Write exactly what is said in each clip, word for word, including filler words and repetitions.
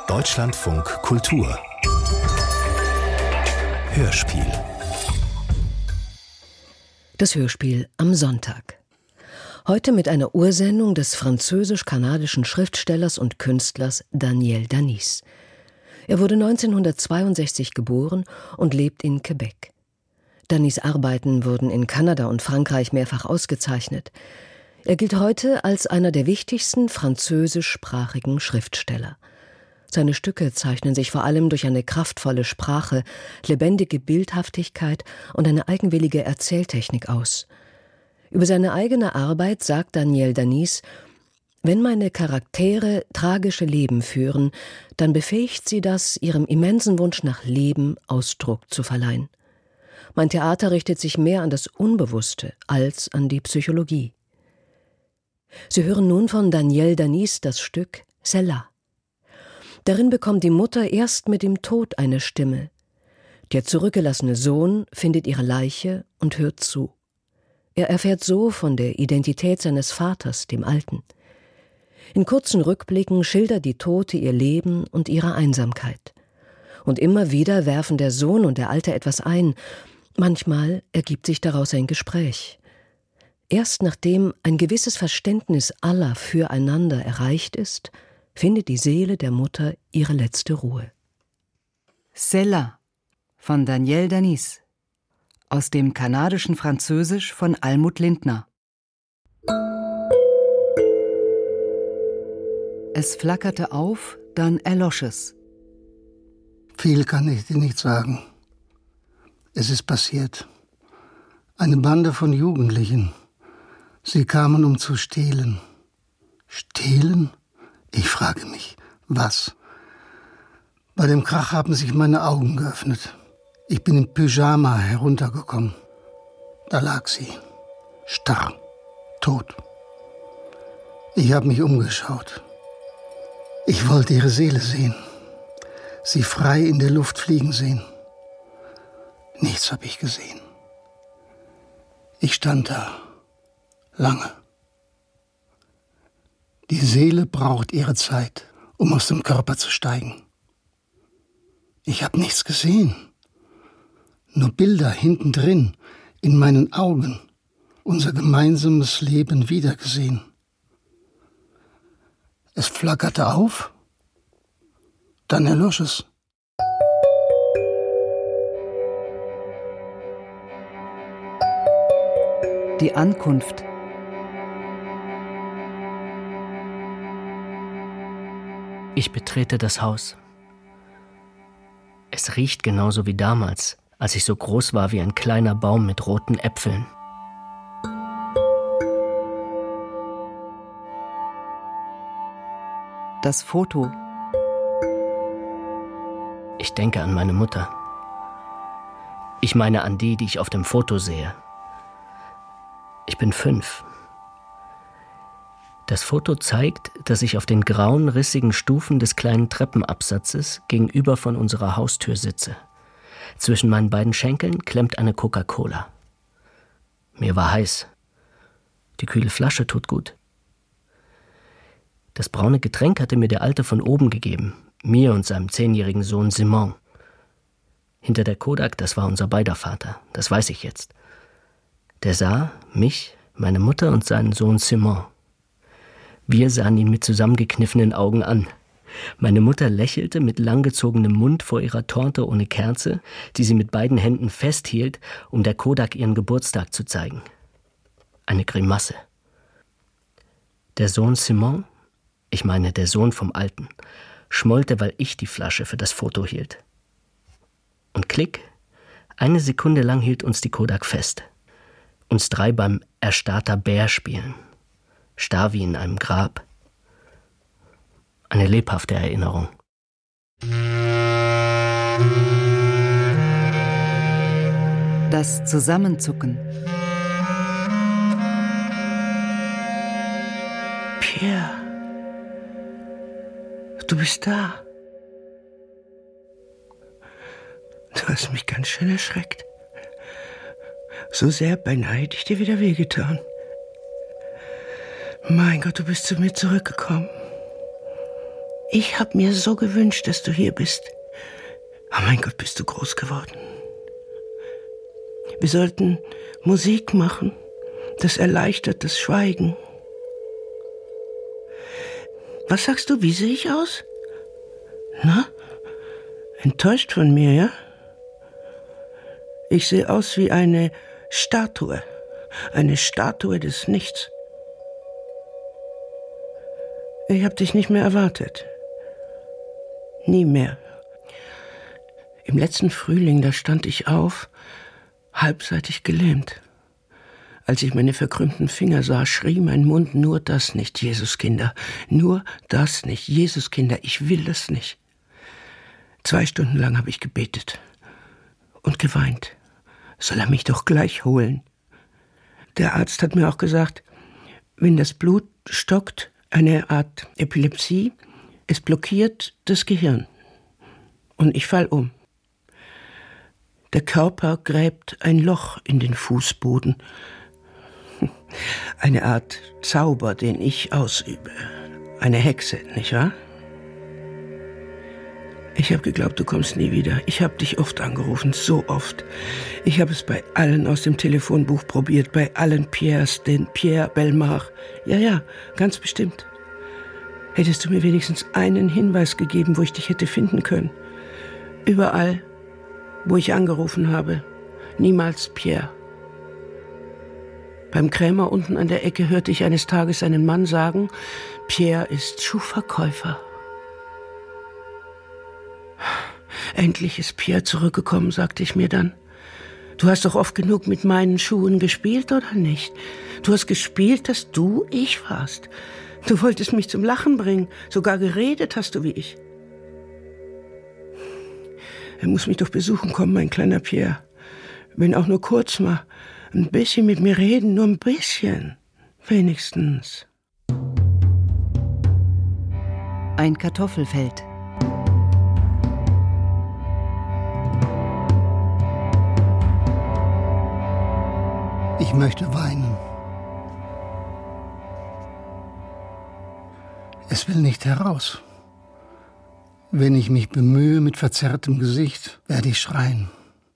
Deutschlandfunk Kultur Hörspiel. Das Hörspiel am Sonntag. Heute mit einer Ursendung des französisch-kanadischen Schriftstellers und Künstlers Daniel Danis. Er wurde neunzehnhundertzweiundsechzig geboren und lebt in Quebec. Danis' Arbeiten wurden in Kanada und Frankreich mehrfach ausgezeichnet. Er gilt heute als einer der wichtigsten französischsprachigen Schriftsteller. Seine Stücke zeichnen sich vor allem durch eine kraftvolle Sprache, lebendige Bildhaftigkeit und eine eigenwillige Erzähltechnik aus. Über seine eigene Arbeit sagt Daniel Danis: Wenn meine Charaktere tragische Leben führen, dann befähigt sie das, ihrem immensen Wunsch nach Leben Ausdruck zu verleihen. Mein Theater richtet sich mehr an das Unbewusste als an die Psychologie. Sie hören nun von Daniel Danis das Stück Celle-là. Darin bekommt die Mutter erst mit dem Tod eine Stimme. Der zurückgelassene Sohn findet ihre Leiche und hört zu. Er erfährt so von der Identität seines Vaters, dem Alten. In kurzen Rückblicken schildert die Tote ihr Leben und ihre Einsamkeit. Und immer wieder werfen der Sohn und der Alte etwas ein. Manchmal ergibt sich daraus ein Gespräch. Erst nachdem ein gewisses Verständnis aller füreinander erreicht ist, findet die Seele der Mutter ihre letzte Ruhe. Celle-là von Daniel Danis, aus dem kanadischen Französisch von Almut Lindner. Es flackerte auf, dann erlosch es. Viel kann ich dir nicht sagen. Es ist passiert. Eine Bande von Jugendlichen. Sie kamen, um zu stehlen. Stehlen? Ich frage mich, was? Bei dem Krach haben sich meine Augen geöffnet. Ich bin im Pyjama heruntergekommen. Da lag sie, starr, tot. Ich habe mich umgeschaut. Ich wollte ihre Seele sehen, sie frei in der Luft fliegen sehen. Nichts habe ich gesehen. Ich stand da, lange. Die Seele braucht ihre Zeit, um aus dem Körper zu steigen. Ich habe nichts gesehen, nur Bilder hinten drin, in meinen Augen, unser gemeinsames Leben wiedergesehen. Es flackerte auf, dann erlosch es. Die Ankunft. Ich betrete das Haus. Es riecht genauso wie damals, als ich so groß war wie ein kleiner Baum mit roten Äpfeln. Das Foto. Ich denke an meine Mutter. Ich meine an die, die ich auf dem Foto sehe. Ich bin fünf. Das Foto zeigt, dass ich auf den grauen, rissigen Stufen des kleinen Treppenabsatzes gegenüber von unserer Haustür sitze. Zwischen meinen beiden Schenkeln klemmt eine Coca-Cola. Mir war heiß. Die kühle Flasche tut gut. Das braune Getränk hatte mir der Alte von oben gegeben, mir und seinem zehnjährigen Sohn Simon. Hinter der Kodak, das war unser beider Vater, das weiß ich jetzt. Der sah mich, meine Mutter und seinen Sohn Simon. Wir sahen ihn mit zusammengekniffenen Augen an. Meine Mutter lächelte mit langgezogenem Mund vor ihrer Torte ohne Kerze, die sie mit beiden Händen festhielt, um der Kodak ihren Geburtstag zu zeigen. Eine Grimasse. Der Sohn Simon, ich meine der Sohn vom Alten, schmollte, weil ich die Flasche für das Foto hielt. Und klick, eine Sekunde lang hielt uns die Kodak fest. Uns drei beim Erstarrter Bär spielen. Starr wie in einem Grab. Eine lebhafte Erinnerung. Das Zusammenzucken. Pierre, du bist da. Du hast mich ganz schön erschreckt. So sehr, beinahe hätte ich dir wieder wehgetan. Mein Gott, du bist zu mir zurückgekommen. Ich habe mir so gewünscht, dass du hier bist. Oh mein Gott, bist du groß geworden. Wir sollten Musik machen. Das erleichtert das Schweigen. Was sagst du, wie sehe ich aus? Na? Enttäuscht von mir, ja? Ich sehe aus wie eine Statue. Eine Statue des Nichts. Ich habe dich nicht mehr erwartet. Nie mehr. Im letzten Frühling, da stand ich auf, halbseitig gelähmt. Als ich meine verkrümmten Finger sah, schrie mein Mund: Nur das nicht, Jesuskinder. Nur das nicht, Jesuskinder, ich will das nicht. Zwei Stunden lang habe ich gebetet und geweint. Soll er mich doch gleich holen? Der Arzt hat mir auch gesagt, wenn das Blut stockt, eine Art Epilepsie, es blockiert das Gehirn. Und ich fall um. Der Körper gräbt ein Loch in den Fußboden. Eine Art Zauber, den ich ausübe. Eine Hexe, nicht wahr? Ich habe geglaubt, du kommst nie wieder. Ich habe dich oft angerufen, so oft. Ich habe es bei allen aus dem Telefonbuch probiert, bei allen Pierres, den Pierre Bellemare. Ja, ja, ganz bestimmt. Hättest du mir wenigstens einen Hinweis gegeben, wo ich dich hätte finden können. Überall, wo ich angerufen habe, niemals Pierre. Beim Krämer unten an der Ecke hörte ich eines Tages einen Mann sagen, Pierre ist Schuhverkäufer. Endlich ist Pierre zurückgekommen, sagte ich mir dann. Du hast doch oft genug mit meinen Schuhen gespielt, oder nicht? Du hast gespielt, dass du ich warst. Du wolltest mich zum Lachen bringen, sogar geredet hast du wie ich. Er muss mich doch besuchen kommen, mein kleiner Pierre. Wenn auch nur kurz mal. Ein bisschen mit mir reden, nur ein bisschen. Wenigstens. Ein Kartoffelfeld. Ich möchte weinen. Es will nicht heraus. Wenn ich mich bemühe mit verzerrtem Gesicht, werde ich schreien.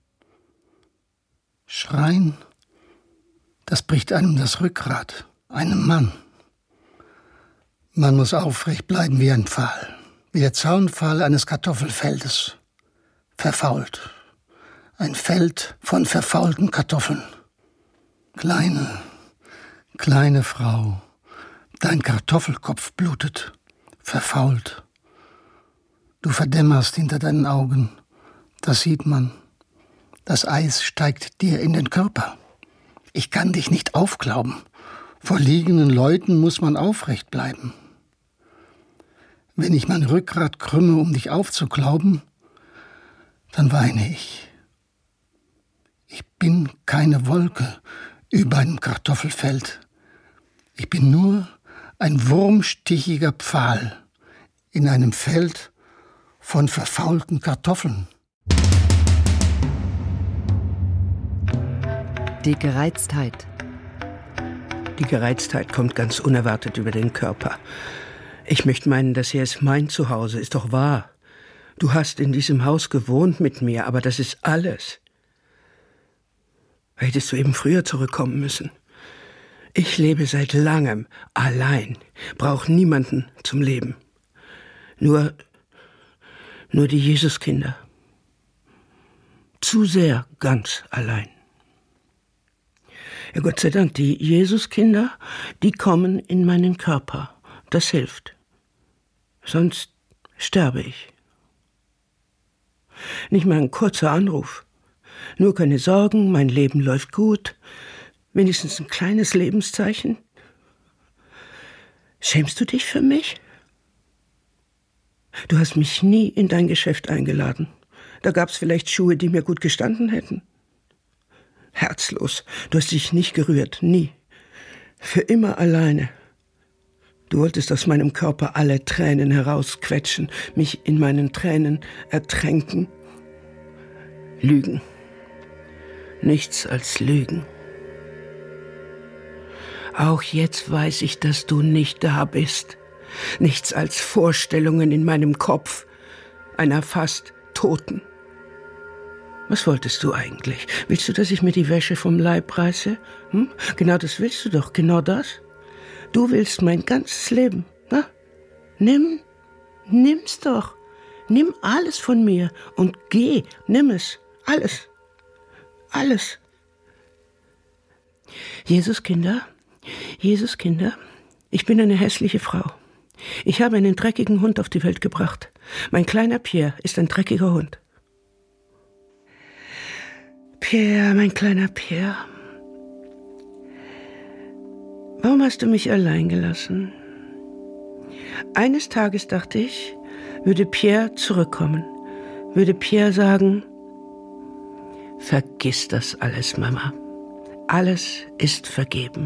Schreien, das bricht einem das Rückgrat, einem Mann. Man muss aufrecht bleiben wie ein Pfahl, wie der Zaunpfahl eines Kartoffelfeldes. Verfault. Ein Feld von verfaulten Kartoffeln. Kleine, kleine Frau, dein Kartoffelkopf blutet, verfault. Du verdämmerst hinter deinen Augen, das sieht man. Das Eis steigt dir in den Körper. Ich kann dich nicht aufglauben. Vor liegenden Leuten muss man aufrecht bleiben. Wenn ich mein Rückgrat krümme, um dich aufzuglauben, dann weine ich. Ich bin keine Wolke über einem Kartoffelfeld. Ich bin nur ein wurmstichiger Pfahl in einem Feld von verfaulten Kartoffeln. Die Gereiztheit. Die Gereiztheit kommt ganz unerwartet über den Körper. Ich möchte meinen, das hier ist mein Zuhause, ist doch wahr. Du hast in diesem Haus gewohnt mit mir, aber das ist alles. Hättest du eben früher zurückkommen müssen. Ich lebe seit langem allein, brauche niemanden zum Leben. Nur, nur die Jesuskinder. Zu sehr ganz allein. Ja, Gott sei Dank, die Jesuskinder, die kommen in meinen Körper. Das hilft. Sonst sterbe ich. Nicht mal ein kurzer Anruf. Nur keine Sorgen, mein Leben läuft gut. Wenigstens ein kleines Lebenszeichen. Schämst du dich für mich? Du hast mich nie in dein Geschäft eingeladen. Da gab's vielleicht Schuhe, die mir gut gestanden hätten. Herzlos, du hast dich nicht gerührt, nie. Für immer alleine. Du wolltest aus meinem Körper alle Tränen herausquetschen, mich in meinen Tränen ertränken. Lügen. Nichts als Lügen. Auch jetzt weiß ich, dass du nicht da bist. Nichts als Vorstellungen in meinem Kopf einer fast Toten. Was wolltest du eigentlich? Willst du, dass ich mir die Wäsche vom Leib reiße? Hm? Genau das willst du doch, genau das. Du willst mein ganzes Leben. Na? Nimm, nimm's doch. Nimm alles von mir und geh, nimm es. Alles. Alles. Jesus, Kinder, Jesus, Kinder, ich bin eine hässliche Frau. Ich habe einen dreckigen Hund auf die Welt gebracht. Mein kleiner Pierre ist ein dreckiger Hund. Pierre, mein kleiner Pierre. Warum hast du mich allein gelassen? Eines Tages dachte ich, würde Pierre zurückkommen, würde Pierre sagen, vergiss das alles, Mama. Alles ist vergeben.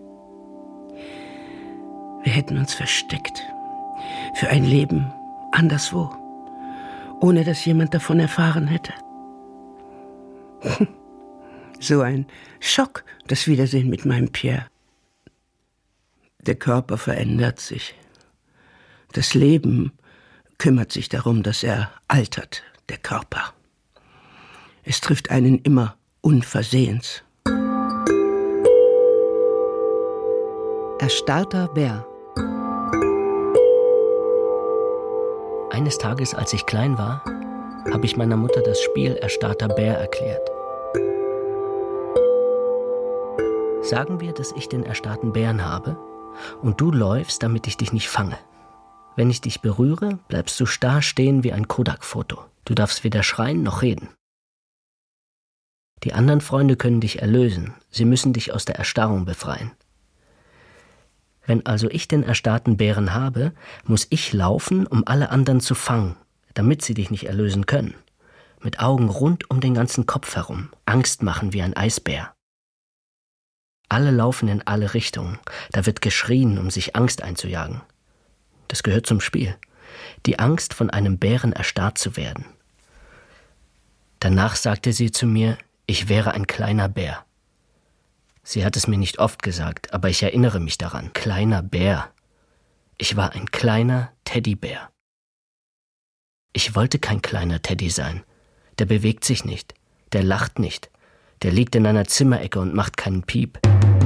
Wir hätten uns versteckt für ein Leben anderswo, ohne dass jemand davon erfahren hätte. So ein Schock, das Wiedersehen mit meinem Pierre. Der Körper verändert sich. Das Leben kümmert sich darum, dass er altert, der Körper. Es trifft einen immer unversehens. Erstarrter Bär. Eines Tages, als ich klein war, habe ich meiner Mutter das Spiel Erstarrter Bär erklärt. Sagen wir, dass ich den erstarrten Bären habe und du läufst, damit ich dich nicht fange. Wenn ich dich berühre, bleibst du starr stehen wie ein Kodak-Foto. Du darfst weder schreien noch reden. Die anderen Freunde können dich erlösen. Sie müssen dich aus der Erstarrung befreien. Wenn also ich den erstarrten Bären habe, muss ich laufen, um alle anderen zu fangen, damit sie dich nicht erlösen können. Mit Augen rund um den ganzen Kopf herum, Angst machen wie ein Eisbär. Alle laufen in alle Richtungen, da wird geschrien, um sich Angst einzujagen. Das gehört zum Spiel. Die Angst, von einem Bären erstarrt zu werden. Danach sagte sie zu mir, ich wäre ein kleiner Bär. Sie hat es mir nicht oft gesagt, aber ich erinnere mich daran. Kleiner Bär. Ich war ein kleiner Teddybär. Ich wollte kein kleiner Teddy sein. Der bewegt sich nicht. Der lacht nicht. Der liegt in einer Zimmerecke und macht keinen Piep.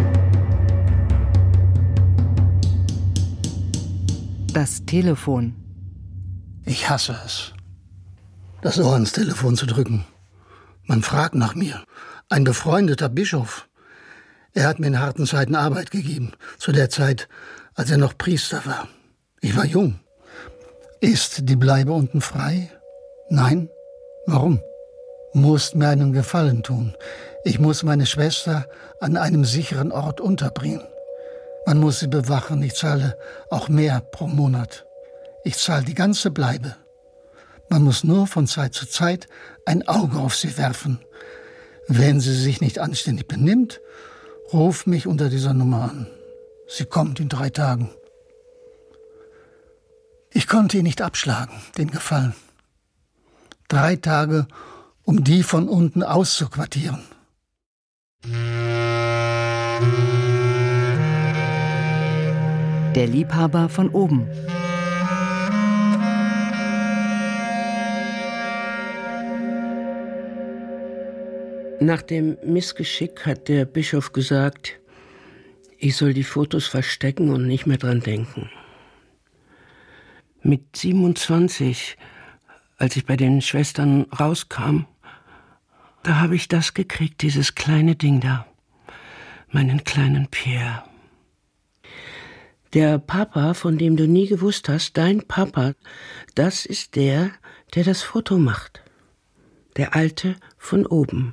Das Telefon. Ich hasse es, das Ohr ans Telefon zu drücken. Man fragt nach mir. Ein befreundeter Bischof. Er hat mir in harten Zeiten Arbeit gegeben, zu der Zeit, als er noch Priester war. Ich war jung. Ist die Bleibe unten frei? Nein? Warum? Musst mir einen Gefallen tun. Ich muss meine Schwester an einem sicheren Ort unterbringen. Man muss sie bewachen. Ich zahle auch mehr pro Monat. Ich zahle die ganze Bleibe. Man muss nur von Zeit zu Zeit ein Auge auf sie werfen. Wenn sie sich nicht anständig benimmt, ruf mich unter dieser Nummer an. Sie kommt in drei Tagen. Ich konnte ihn nicht abschlagen, den Gefallen. Drei Tage, um die von unten auszuquartieren. Der Liebhaber von oben. Nach dem Missgeschick hat der Bischof gesagt, ich soll die Fotos verstecken und nicht mehr dran denken. Mit siebenundzwanzig, als ich bei den Schwestern rauskam, da habe ich das gekriegt, dieses kleine Ding da, meinen kleinen Pierre. Der Papa, von dem du nie gewusst hast, dein Papa, das ist der, der das Foto macht. Der Alte von oben.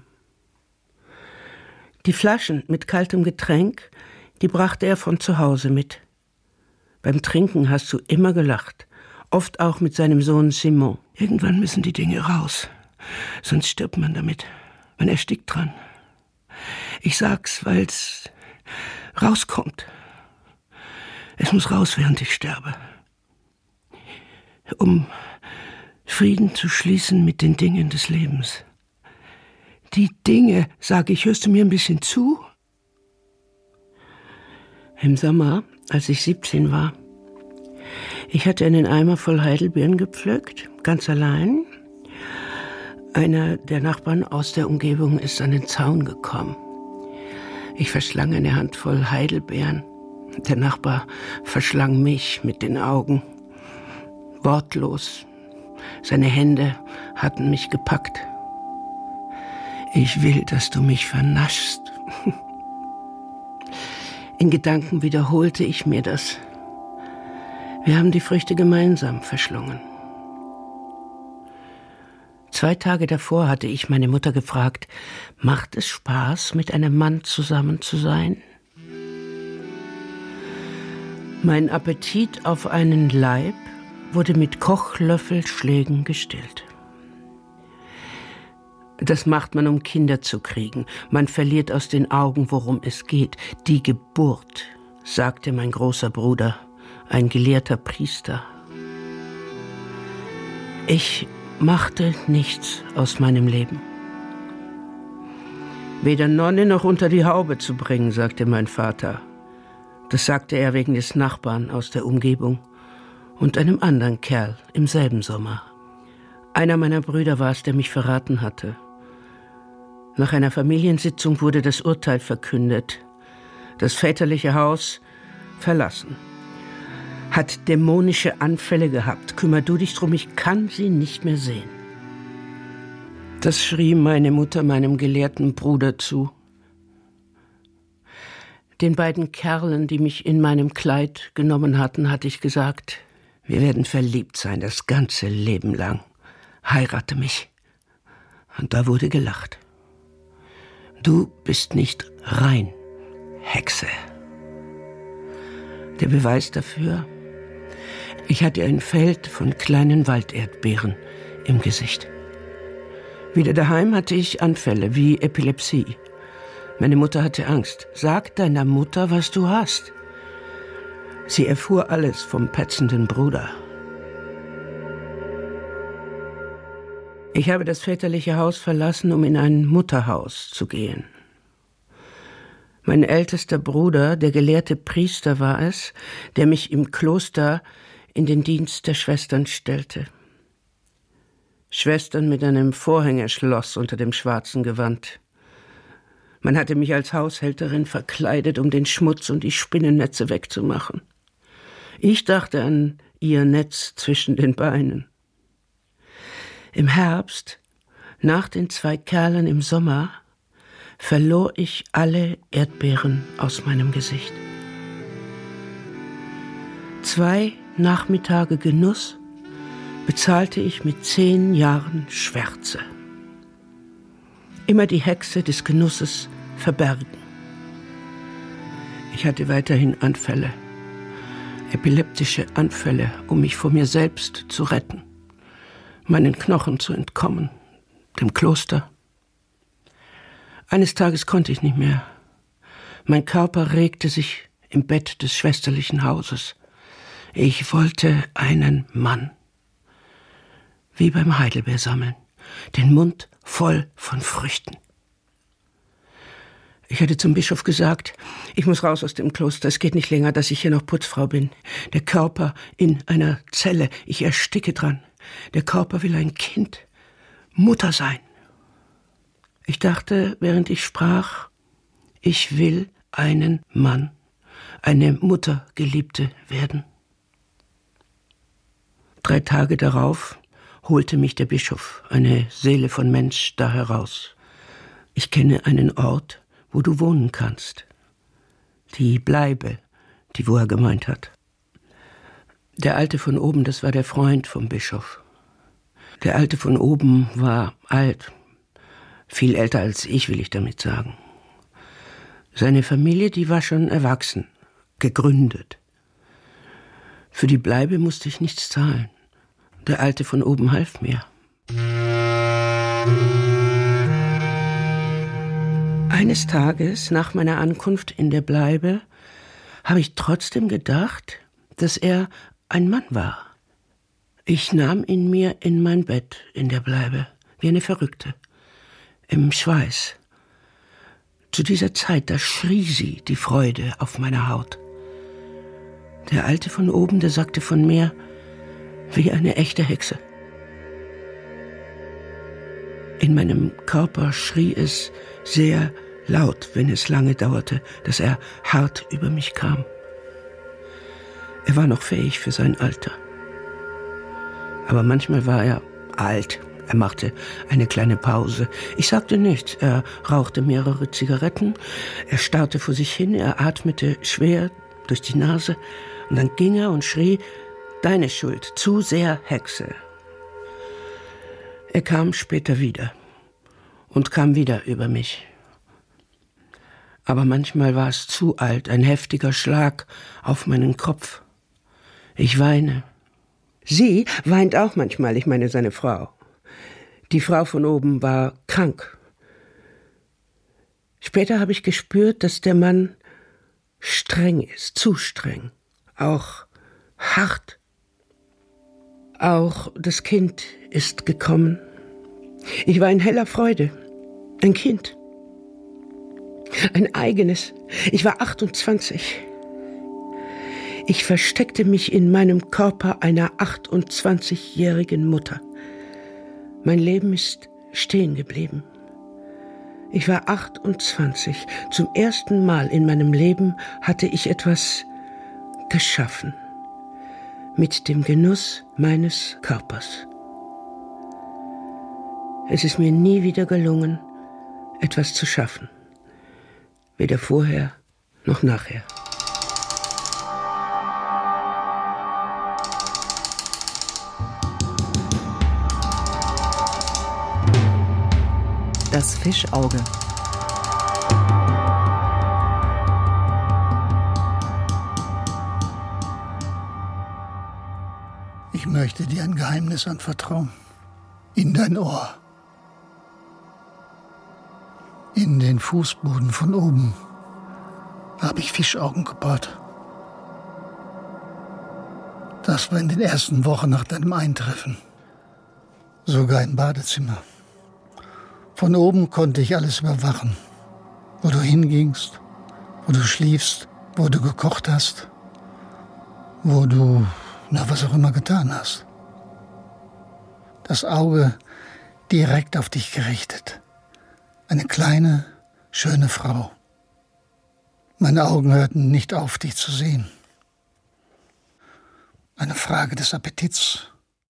Die Flaschen mit kaltem Getränk, die brachte er von zu Hause mit. Beim Trinken hast du immer gelacht, oft auch mit seinem Sohn Simon. Irgendwann müssen die Dinge raus, sonst stirbt man damit. Man erstickt dran. Ich sag's, weil's rauskommt. Es muss raus, während ich sterbe. Um Frieden zu schließen mit den Dingen des Lebens. Die Dinge, sage ich, hörst du mir ein bisschen zu? Im Sommer, als ich siebzehn war, Ich hatte einen Eimer voll Heidelbeeren gepflückt, ganz allein. Einer der Nachbarn aus der Umgebung ist an den Zaun gekommen. Ich verschlang eine Handvoll Heidelbeeren. Der Nachbar verschlang mich mit den Augen. Wortlos. Seine Hände hatten mich gepackt. Ich will, dass du mich vernaschst. In Gedanken wiederholte ich mir das. Wir haben die Früchte gemeinsam verschlungen. Zwei Tage davor hatte ich meine Mutter gefragt, macht es Spaß, mit einem Mann zusammen zu sein? Mein Appetit auf einen Leib wurde mit Kochlöffelschlägen gestillt. Das macht man, um Kinder zu kriegen. Man verliert aus den Augen, worum es geht. Die Geburt, sagte mein großer Bruder, ein gelehrter Priester. Ich machte nichts aus meinem Leben. Weder Nonne noch unter die Haube zu bringen, sagte mein Vater. Das sagte er wegen des Nachbarn aus der Umgebung und einem anderen Kerl im selben Sommer. Einer meiner Brüder war es, der mich verraten hatte. Nach einer Familiensitzung wurde das Urteil verkündet. Das väterliche Haus verlassen. Hat dämonische Anfälle gehabt. Kümmer du dich drum, ich kann sie nicht mehr sehen. Das schrie meine Mutter meinem gelehrten Bruder zu. Den beiden Kerlen, die mich in meinem Kleid genommen hatten, hatte ich gesagt, wir werden verliebt sein, das ganze Leben lang. Heirate mich. Und da wurde gelacht. Du bist nicht rein, Hexe. Der Beweis dafür, ich hatte ein Feld von kleinen Walderdbeeren im Gesicht. Wieder daheim hatte ich Anfälle wie Epilepsie. Meine Mutter hatte Angst. Sag deiner Mutter, was du hast. Sie erfuhr alles vom petzenden Bruder. Ich habe das väterliche Haus verlassen, um in ein Mutterhaus zu gehen. Mein ältester Bruder, der gelehrte Priester, war es, der mich im Kloster in den Dienst der Schwestern stellte. Schwestern mit einem Vorhängerschloss unter dem schwarzen Gewand. Man hatte mich als Haushälterin verkleidet, um den Schmutz und die Spinnennetze wegzumachen. Ich dachte an ihr Netz zwischen den Beinen. Im Herbst, nach den zwei Kerlen im Sommer, verlor ich alle Erdbeeren aus meinem Gesicht. Zwei Nachmittage Genuss bezahlte ich mit zehn Jahren Schwärze. Immer die Hexe des Genusses verbergen. Ich hatte weiterhin Anfälle, epileptische Anfälle, um mich vor mir selbst zu retten, meinen Knochen zu entkommen, dem Kloster. Eines Tages konnte ich nicht mehr. Mein Körper regte sich im Bett des schwesterlichen Hauses. Ich wollte einen Mann. Wie beim Heidelbeersammeln, den Mund voll von Früchten. Ich hatte zum Bischof gesagt, ich muss raus aus dem Kloster, es geht nicht länger, dass ich hier noch Putzfrau bin. Der Körper in einer Zelle, ich ersticke dran. Der Körper will ein Kind, Mutter sein. Ich dachte, während ich sprach, ich will einen Mann, eine Muttergeliebte werden. Drei Tage darauf holte mich der Bischof, eine Seele von Mensch, da heraus. Ich kenne einen Ort, wo du wohnen kannst. Die Bleibe, die wo er gemeint hat. Der Alte von oben, das war der Freund vom Bischof. Der Alte von oben war alt, viel älter als ich, will ich damit sagen. Seine Familie, die war schon erwachsen, gegründet. Für die Bleibe musste ich nichts zahlen. Der Alte von oben half mir. Eines Tages, nach meiner Ankunft in der Bleibe, habe ich trotzdem gedacht, dass er ein Mann war. Ich nahm ihn mir in mein Bett in der Bleibe, wie eine Verrückte, im Schweiß. Zu dieser Zeit, da schrie sie, die Freude auf meiner Haut. Der Alte von oben, der sagte von mir, wie eine echte Hexe. In meinem Körper schrie es sehr laut, wenn es lange dauerte, dass er hart über mich kam. Er war noch fähig für sein Alter. Aber manchmal war er alt. Er machte eine kleine Pause. Ich sagte nichts. Er rauchte mehrere Zigaretten. Er starrte vor sich hin. Er atmete schwer durch die Nase. Und dann ging er und schrie, »Deine Schuld, zu sehr Hexe.« Er kam später wieder und kam wieder über mich. Aber manchmal war es zu alt, ein heftiger Schlag auf meinen Kopf. Ich weine. Sie weint auch manchmal, ich meine seine Frau. Die Frau von oben war krank. Später habe ich gespürt, dass der Mann streng ist, zu streng, auch hart. Auch das Kind ist gekommen. Ich war in heller Freude, ein Kind, ein eigenes. Ich war achtundzwanzig. Ich versteckte mich in meinem Körper einer achtundzwanzigjährigen Mutter. Mein Leben ist stehen geblieben. Ich war achtundzwanzig. Zum ersten Mal in meinem Leben hatte ich etwas geschaffen. Mit dem Genuss meines Körpers. Es ist mir nie wieder gelungen, etwas zu schaffen. Weder vorher noch nachher. Das Fischauge. Ich möchte dir ein Geheimnis anvertrauen. In dein Ohr. In den Fußboden von oben habe ich Fischaugen gebaut. Das war in den ersten Wochen nach deinem Eintreffen. Sogar im Badezimmer. Von oben konnte ich alles überwachen. Wo du hingingst, wo du schliefst, wo du gekocht hast, wo du, na, was auch immer getan hast. Das Auge direkt auf dich gerichtet. Eine kleine, schöne Frau. Meine Augen hörten nicht auf, dich zu sehen. Eine Frage des Appetits.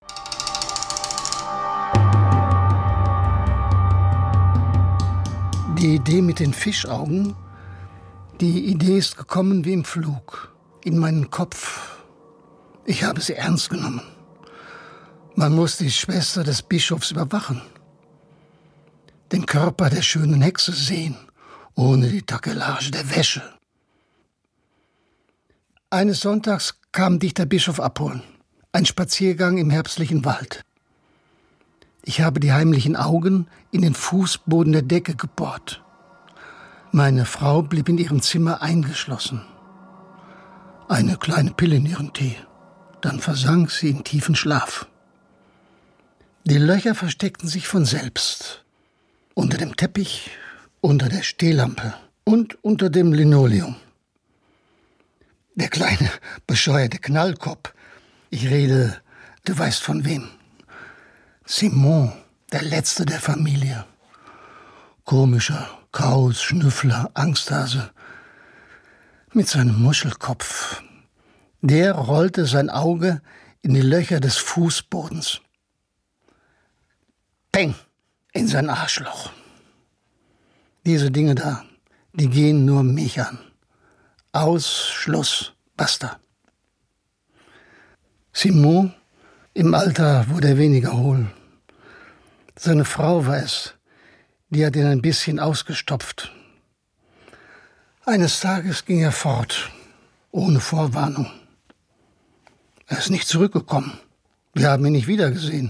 Die Idee mit den Fischaugen, die Idee ist gekommen wie im Flug, in meinen Kopf. Ich habe sie ernst genommen. Man muss die Schwester des Bischofs überwachen. Den Körper der schönen Hexe sehen, ohne die Takelage der Wäsche. Eines Sonntags kam dich der Bischof abholen. Ein Spaziergang im herbstlichen Wald. Ich habe die heimlichen Augen in den Fußboden der Decke gebohrt. Meine Frau blieb in ihrem Zimmer eingeschlossen. Eine kleine Pille in ihren Tee. Dann versank sie in tiefen Schlaf. Die Löcher versteckten sich von selbst. Unter dem Teppich, unter der Stehlampe und unter dem Linoleum. Der kleine, bescheuerte Knallkopf. Ich rede, du weißt von wem. Simon, der Letzte der Familie. Komischer Kauz, Schnüffler, Angsthase. Mit seinem Muschelkopf. Der rollte sein Auge in die Löcher des Fußbodens. Peng! In sein Arschloch. Diese Dinge da, die gehen nur mich an. Aus, Schluss, basta. Simon, im Alter wurde er weniger hohl. Seine Frau war es, die hat ihn ein bisschen ausgestopft. Eines Tages ging er fort, ohne Vorwarnung. Er ist nicht zurückgekommen. Wir haben ihn nicht wiedergesehen.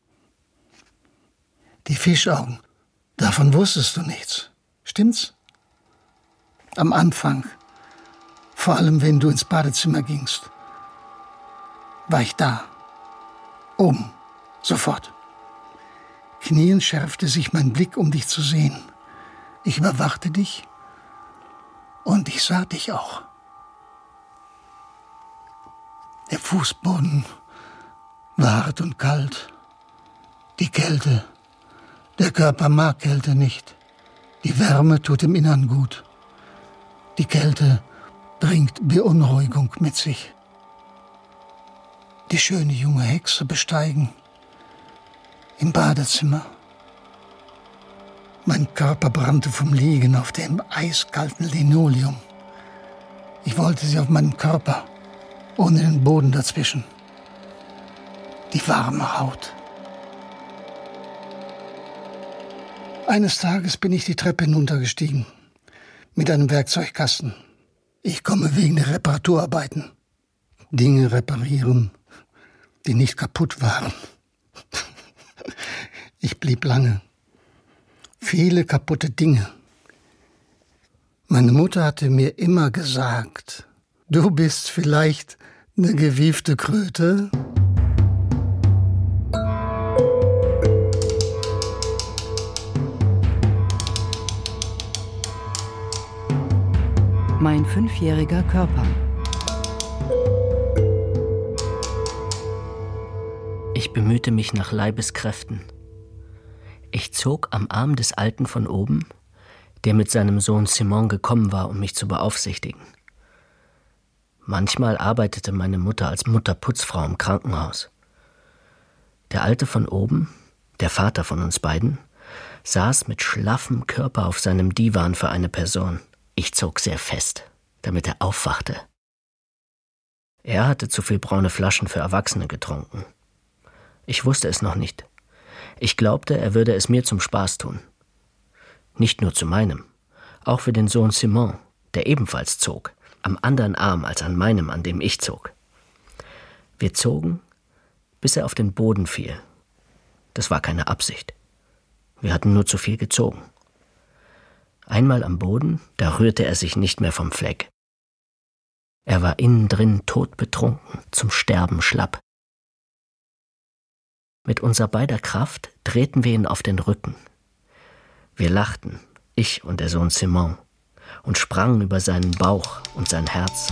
Die Fischaugen, davon wusstest du nichts. Stimmt's? Am Anfang, vor allem wenn du ins Badezimmer gingst, war ich da. Oben, sofort. Kniend schärfte sich mein Blick, um dich zu sehen. Ich überwachte dich und ich sah dich auch. Der Fußboden war hart und kalt. Die Kälte. Der Körper mag Kälte nicht. Die Wärme tut im Innern gut. Die Kälte bringt Beunruhigung mit sich. Die schöne junge Hexe besteigen. Im Badezimmer. Mein Körper brannte vom Liegen auf dem eiskalten Linoleum. Ich wollte sie auf meinem Körper, ohne den Boden dazwischen. Die warme Haut. Eines Tages bin ich die Treppe hinuntergestiegen, mit einem Werkzeugkasten. Ich komme wegen der Reparaturarbeiten. Dinge reparieren, die nicht kaputt waren. Ich blieb lange. Viele kaputte Dinge. Meine Mutter hatte mir immer gesagt, du bist vielleicht eine gewiefte Kröte. Mein fünfjähriger Körper. Ich bemühte mich nach Leibeskräften. Ich zog am Arm des Alten von oben, der mit seinem Sohn Simon gekommen war, um mich zu beaufsichtigen. Manchmal arbeitete meine Mutter als Mutterputzfrau im Krankenhaus. Der Alte von oben, der Vater von uns beiden, saß mit schlaffem Körper auf seinem Divan für eine Person. Ich zog sehr fest, damit er aufwachte. Er hatte zu viel braune Flaschen für Erwachsene getrunken. Ich wusste es noch nicht. Ich glaubte, er würde es mir zum Spaß tun. Nicht nur zu meinem, auch für den Sohn Simon, der ebenfalls zog, am anderen Arm als an meinem, an dem ich zog. Wir zogen, bis er auf den Boden fiel. Das war keine Absicht. Wir hatten nur zu viel gezogen. Einmal am Boden, da rührte er sich nicht mehr vom Fleck. Er war innen drin todbetrunken, zum Sterben schlapp. Mit unser beider Kraft drehten wir ihn auf den Rücken. Wir lachten, ich und der Sohn Simon, und sprangen über seinen Bauch und sein Herz.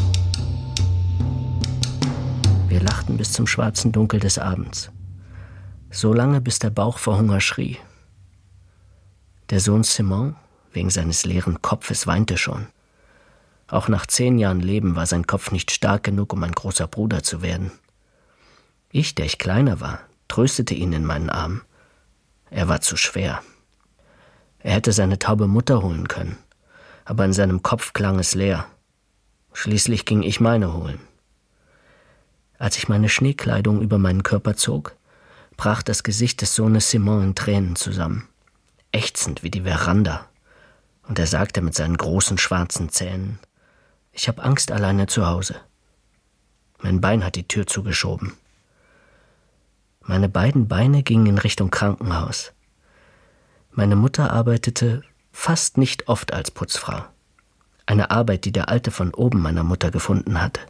Wir lachten bis zum schwarzen Dunkel des Abends, so lange, bis der Bauch vor Hunger schrie. Der Sohn Simon, wegen seines leeren Kopfes, weinte schon. Auch nach zehn Jahren Leben war sein Kopf nicht stark genug, um ein großer Bruder zu werden. Ich, der ich kleiner war, tröstete ihn in meinen Armen. Er war zu schwer. Er hätte seine taube Mutter holen können, aber in seinem Kopf klang es leer. Schließlich ging ich meine holen. Als ich meine Schneekleidung über meinen Körper zog, brach das Gesicht des Sohnes Simon in Tränen zusammen, ächzend wie die Veranda, und er sagte mit seinen großen schwarzen Zähnen, ich habe Angst alleine zu Hause. Mein Bein hat die Tür zugeschoben. Meine beiden Beine gingen in Richtung Krankenhaus. Meine Mutter arbeitete fast nicht oft als Putzfrau. Eine Arbeit, die der Alte von oben meiner Mutter gefunden hatte.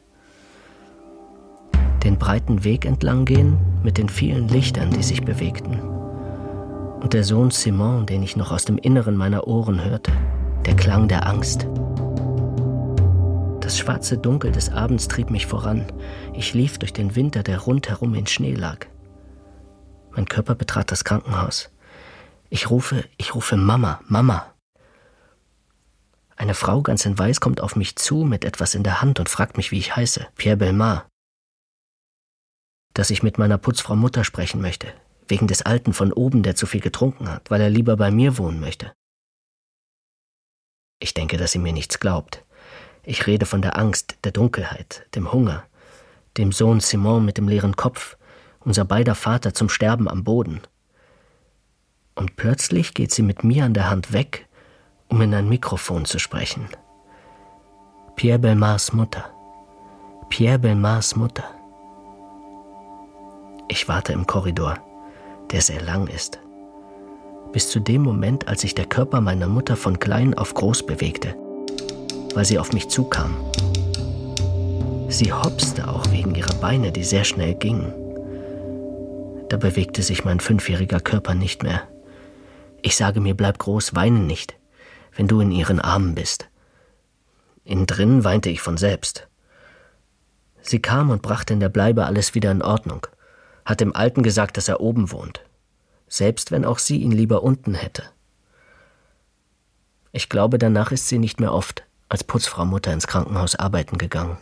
Den breiten Weg entlang gehen mit den vielen Lichtern, die sich bewegten. Und der Sohn Simon, den ich noch aus dem Inneren meiner Ohren hörte, der Klang der Angst. Das schwarze Dunkel des Abends trieb mich voran. Ich lief durch den Winter, der rundherum in Schnee lag. Mein Körper betrat das Krankenhaus. Ich rufe, ich rufe Mama, Mama. Eine Frau ganz in Weiß kommt auf mich zu mit etwas in der Hand und fragt mich, wie ich heiße. Pierre Bellemare. Dass ich mit meiner Putzfrau Mutter sprechen möchte. Wegen des Alten von oben, der zu viel getrunken hat, weil er lieber bei mir wohnen möchte. Ich denke, dass sie mir nichts glaubt. Ich rede von der Angst, der Dunkelheit, dem Hunger, dem Sohn Simon mit dem leeren Kopf, unser beider Vater zum Sterben am Boden. Und plötzlich geht sie mit mir an der Hand weg, um in ein Mikrofon zu sprechen. Pierre Bellemares Mutter. Pierre Bellemares Mutter. Ich warte im Korridor, der sehr lang ist, bis zu dem Moment, als sich der Körper meiner Mutter von klein auf groß bewegte, weil sie auf mich zukam. Sie hopste auch wegen ihrer Beine, die sehr schnell gingen. Da bewegte sich mein fünfjähriger Körper nicht mehr. Ich sage mir, bleib groß, weine nicht, wenn du in ihren Armen bist. Innen drin weinte ich von selbst. Sie kam und brachte in der Bleibe alles wieder in Ordnung, hat dem Alten gesagt, dass er oben wohnt, selbst wenn auch sie ihn lieber unten hätte. Ich glaube, danach ist sie nicht mehr oft als Putzfrau Mutter ins Krankenhaus arbeiten gegangen.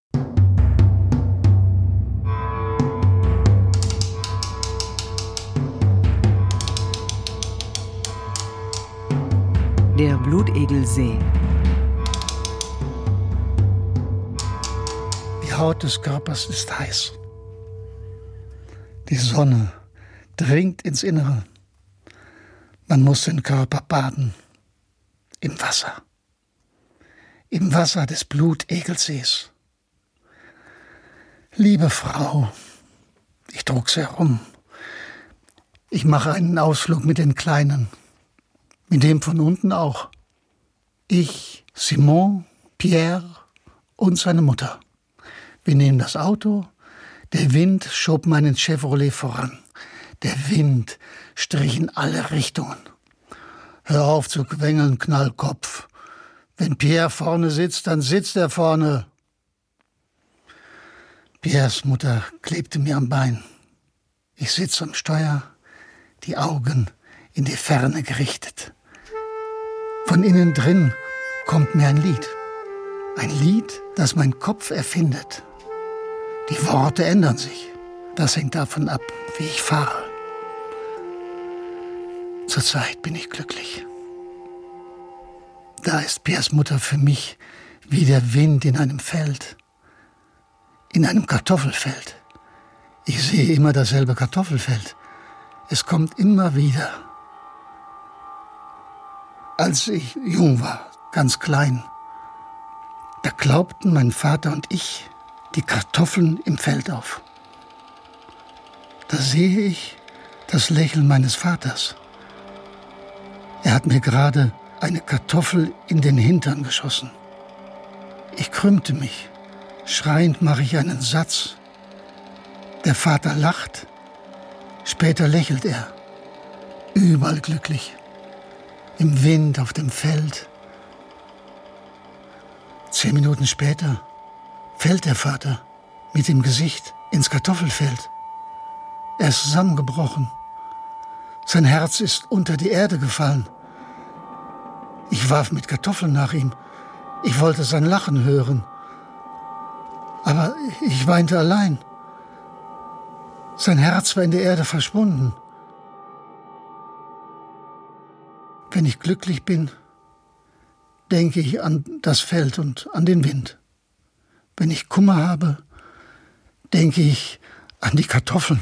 Der Blutegelsee. Die Haut des Körpers ist heiß. Die Sonne dringt ins Innere. Man muss den Körper baden. Im Wasser. Im Wasser des Blutegelsees. Liebe Frau, ich trug sie herum. Ich mache einen Ausflug mit den Kleinen. Mit dem von unten auch. Ich, Simon, Pierre und seine Mutter. Wir nehmen das Auto. Der Wind schob meinen Chevrolet voran. Der Wind strich in alle Richtungen. Hör auf zu quengeln, Knallkopf. Wenn Pierre vorne sitzt, dann sitzt er vorne. Pierres Mutter klebte mir am Bein. Ich sitze am Steuer, die Augen in die Ferne gerichtet. Von innen drin kommt mir ein Lied. Ein Lied, das mein Kopf erfindet. Die Worte ändern sich. Das hängt davon ab, wie ich fahre. Zurzeit bin ich glücklich. Da ist Pierres Mutter für mich wie der Wind in einem Feld. In einem Kartoffelfeld. Ich sehe immer dasselbe Kartoffelfeld. Es kommt immer wieder. Als ich jung war, ganz klein, da glaubten mein Vater und ich die Kartoffeln im Feld auf. Da sehe ich das Lächeln meines Vaters. Er hat mir gerade eine Kartoffel in den Hintern geschossen. Ich krümmte mich. Schreiend mache ich einen Satz. Der Vater lacht. Später lächelt er. Überall glücklich. Im Wind, auf dem Feld. Zehn Minuten später fällt der Vater mit dem Gesicht ins Kartoffelfeld. Er ist zusammengebrochen. Sein Herz ist unter die Erde gefallen. Ich warf mit Kartoffeln nach ihm. Ich wollte sein Lachen hören. Aber ich weinte allein. Sein Herz war in der Erde verschwunden. Wenn ich glücklich bin, denke ich an das Feld und an den Wind. Wenn ich Kummer habe, denke ich an die Kartoffeln.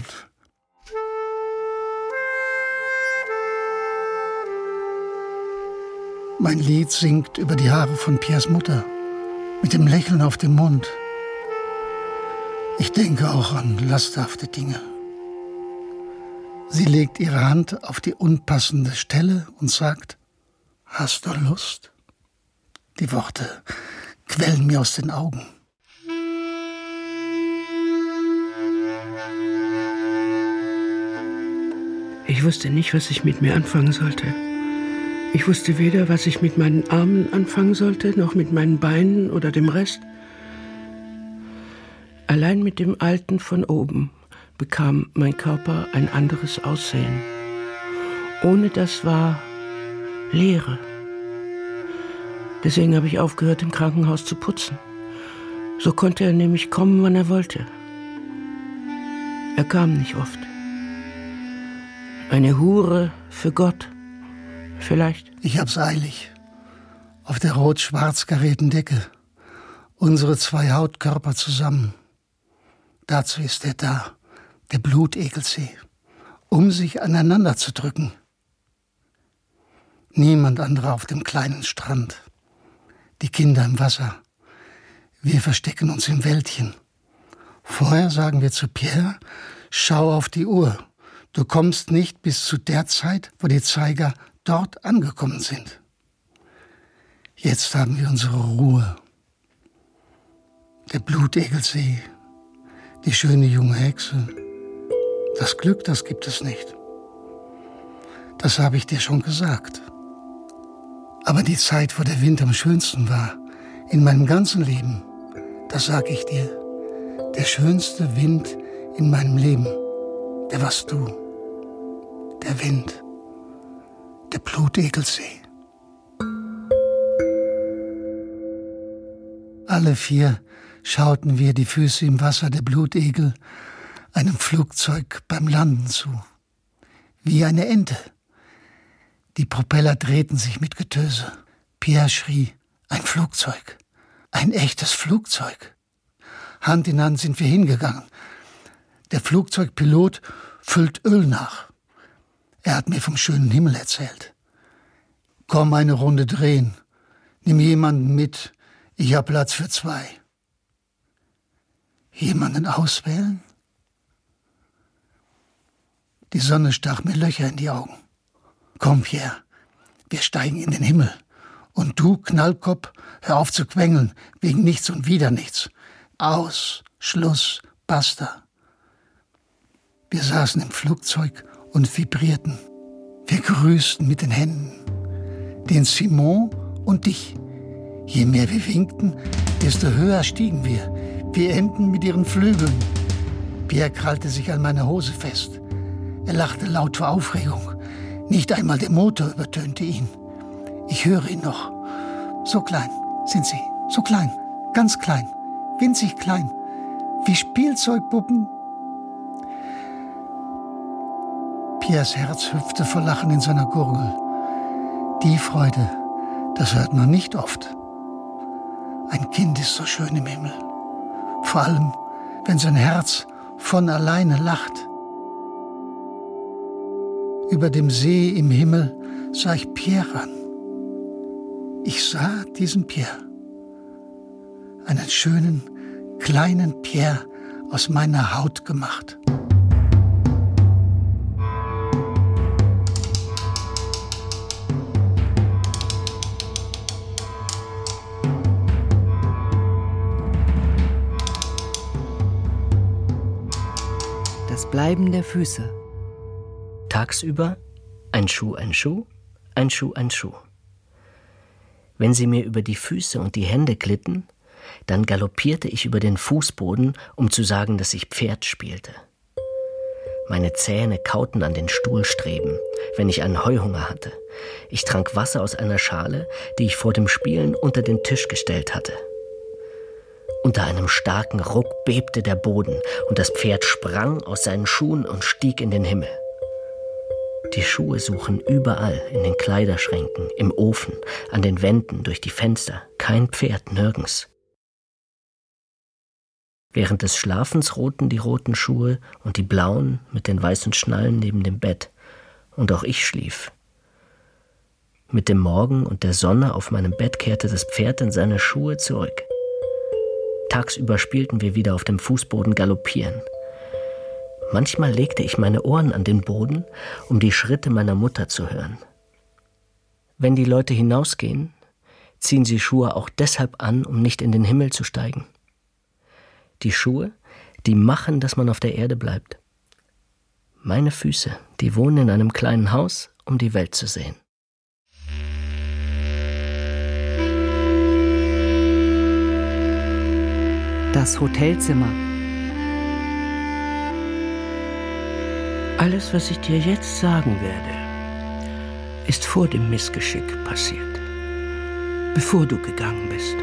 Mein Lied singt über die Haare von Pierres Mutter, mit dem Lächeln auf dem Mund. Ich denke auch an lasthafte Dinge. Sie legt ihre Hand auf die unpassende Stelle und sagt, hast du Lust? Die Worte quellen mir aus den Augen. Ich wusste nicht, was ich mit mir anfangen sollte. Ich wusste weder, was ich mit meinen Armen anfangen sollte, noch mit meinen Beinen oder dem Rest. Allein mit dem Alten von oben bekam mein Körper ein anderes Aussehen. Ohne das war Leere. Deswegen habe ich aufgehört, im Krankenhaus zu putzen. So konnte er nämlich kommen, wann er wollte. Er kam nicht oft. Eine Hure für Gott, vielleicht. Ich hab's eilig. Auf der rot-schwarz karierten Decke. Unsere zwei Hautkörper zusammen. Dazu ist er da. Der Blutegelsee, um sich aneinander zu drücken. Niemand anderer auf dem kleinen Strand. Die Kinder im Wasser. Wir verstecken uns im Wäldchen. Vorher sagen wir zu Pierre, schau auf die Uhr. Du kommst nicht bis zu der Zeit, wo die Zeiger dort angekommen sind. Jetzt haben wir unsere Ruhe. Der Blutegelsee, die schöne junge Hexe. Das Glück, das gibt es nicht. Das habe ich dir schon gesagt. Aber die Zeit, wo der Wind am schönsten war, in meinem ganzen Leben, das sage ich dir, Der schönste Wind in meinem Leben, der warst du. Der Wind, der Blutegelsee. Alle vier schauten wir die Füße im Wasser der Blutegel einem Flugzeug beim Landen zu. Wie eine Ente. Die Propeller drehten sich mit Getöse. Pierre schrie, ein Flugzeug. Ein echtes Flugzeug. Hand in Hand sind wir hingegangen. Der Flugzeugpilot füllt Öl nach. Er hat mir vom schönen Himmel erzählt. Komm eine Runde drehen. Nimm jemanden mit. Ich habe Platz für zwei. Jemanden auswählen? Die Sonne stach mir Löcher in die Augen. Komm, Pierre, wir steigen in den Himmel. Und du, Knallkopf, hör auf zu quengeln, wegen nichts und wieder nichts. Aus, Schluss, basta. Wir saßen im Flugzeug und vibrierten. Wir grüßten mit den Händen. Den Simon und dich. Je mehr wir winkten, desto höher stiegen wir. Wie Enten mit ihren Flügeln. Pierre krallte sich an meiner Hose fest. Er lachte laut vor Aufregung. Nicht einmal der Motor übertönte ihn. Ich höre ihn noch. So klein sind sie, so klein, ganz klein, winzig klein, wie Spielzeugpuppen. Pierres Herz hüpfte vor Lachen in seiner Gurgel. Die Freude, das hört man nicht oft. Ein Kind ist so schön im Himmel. Vor allem, wenn sein Herz von alleine lacht. Über dem See im Himmel sah ich Pierre an. Ich sah diesen Pierre. Einen schönen, kleinen Pierre aus meiner Haut gemacht. Das Bleiben der Füße. Tagsüber ein Schuh, ein Schuh, ein Schuh, ein Schuh. Wenn sie mir über die Füße und die Hände glitten, dann galoppierte ich über den Fußboden, um zu sagen, dass ich Pferd spielte. Meine Zähne kauten an den Stuhlstreben, wenn ich einen Heuhunger hatte. Ich trank Wasser aus einer Schale, die ich vor dem Spielen unter den Tisch gestellt hatte. Unter einem starken Ruck bebte der Boden und das Pferd sprang aus seinen Schuhen und stieg in den Himmel. Die Schuhe suchen überall, in den Kleiderschränken, im Ofen, an den Wänden, durch die Fenster. Kein Pferd, nirgends. Während des Schlafens ruhten die roten Schuhe und die blauen mit den weißen Schnallen neben dem Bett. Und auch ich schlief. Mit dem Morgen und der Sonne auf meinem Bett kehrte das Pferd in seine Schuhe zurück. Tagsüber spielten wir wieder auf dem Fußboden galoppieren. Manchmal legte ich meine Ohren an den Boden, um die Schritte meiner Mutter zu hören. Wenn die Leute hinausgehen, ziehen sie Schuhe auch deshalb an, um nicht in den Himmel zu steigen. Die Schuhe, die machen, dass man auf der Erde bleibt. Meine Füße, die wohnen in einem kleinen Haus, um die Welt zu sehen. Das Hotelzimmer. Alles, was ich dir jetzt sagen werde, ist vor dem Missgeschick passiert, bevor du gegangen bist.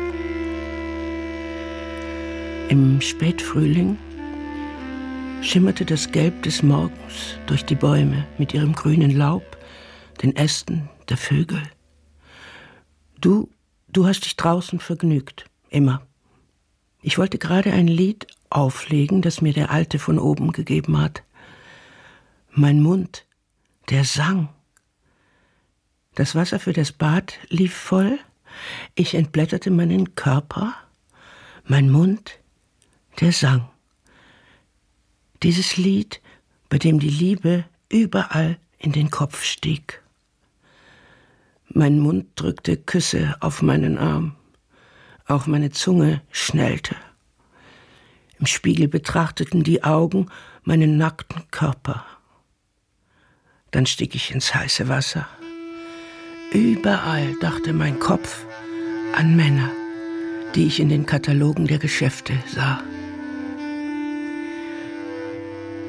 Im Spätfrühling schimmerte das Gelb des Morgens durch die Bäume mit ihrem grünen Laub, den Ästen der Vögel. Du, du hast dich draußen vergnügt, immer. Ich wollte gerade ein Lied auflegen, das mir der Alte von oben gegeben hat. Mein Mund, der sang. Das Wasser für das Bad lief voll. Ich entblätterte meinen Körper. Mein Mund, der sang. Dieses Lied, bei dem die Liebe überall in den Kopf stieg. Mein Mund drückte Küsse auf meinen Arm. Auch meine Zunge schnellte. Im Spiegel betrachteten die Augen meinen nackten Körper. Dann stieg ich ins heiße Wasser. Überall dachte mein Kopf an Männer, die ich in den Katalogen der Geschäfte sah.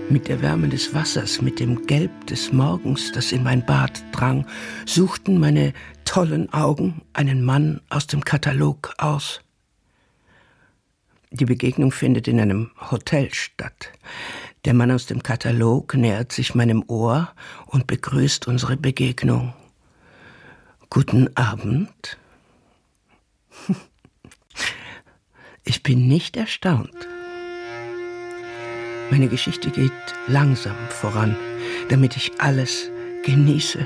Mit der Wärme des Wassers, mit dem Gelb des Morgens, das in mein Bad drang, suchten meine tollen Augen einen Mann aus dem Katalog aus. Die Begegnung findet in einem Hotel statt. Der Mann aus dem Katalog nähert sich meinem Ohr und begrüßt unsere Begegnung. Guten Abend. Ich bin nicht erstaunt. Meine Geschichte geht langsam voran, damit ich alles genieße.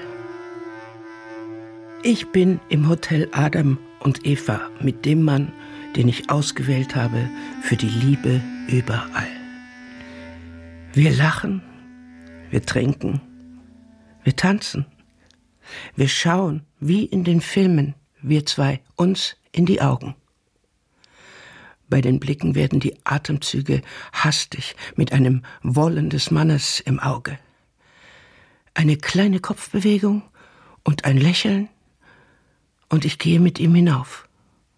Ich bin im Hotel Adam und Eva mit dem Mann, den ich ausgewählt habe für die Liebe überall. Wir lachen, wir trinken, wir tanzen, wir schauen wie in den Filmen, wir zwei, uns in die Augen. Bei den Blicken werden die Atemzüge hastig mit einem Wollen des Mannes im Auge. Eine kleine Kopfbewegung und ein Lächeln und ich gehe mit ihm hinauf.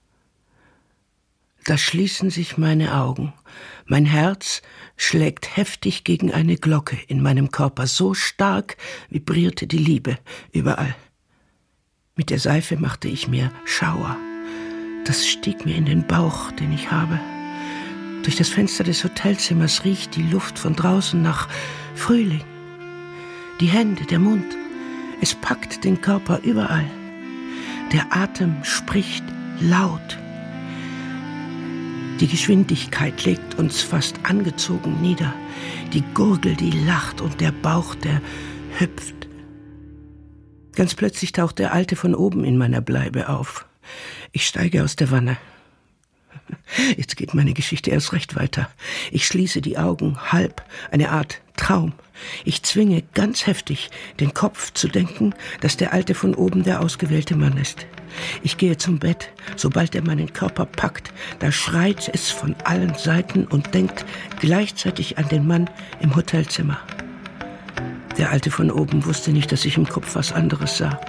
Da schließen sich meine Augen. Mein Herz schlägt heftig gegen eine Glocke in meinem Körper. So stark vibrierte die Liebe überall. Mit der Seife machte ich mir Schauer. Das stieg mir in den Bauch, den ich habe. Durch das Fenster des Hotelzimmers riecht die Luft von draußen nach Frühling. Die Hände, der Mund, es packt den Körper überall. Der Atem spricht laut. Die Geschwindigkeit legt uns fast angezogen nieder. Die Gurgel, die lacht und der Bauch, der hüpft. Ganz plötzlich taucht der Alte von oben in meiner Bleibe auf. Ich steige aus der Wanne. Jetzt geht meine Geschichte erst recht weiter. Ich schließe die Augen, halb, eine Art Traum. Ich zwinge ganz heftig, den Kopf zu denken, dass der Alte von oben der ausgewählte Mann ist. Ich gehe zum Bett, sobald er meinen Körper packt, da schreit es von allen Seiten und denkt gleichzeitig an den Mann im Hotelzimmer. Der Alte von oben wusste nicht, dass ich im Kopf was anderes sah.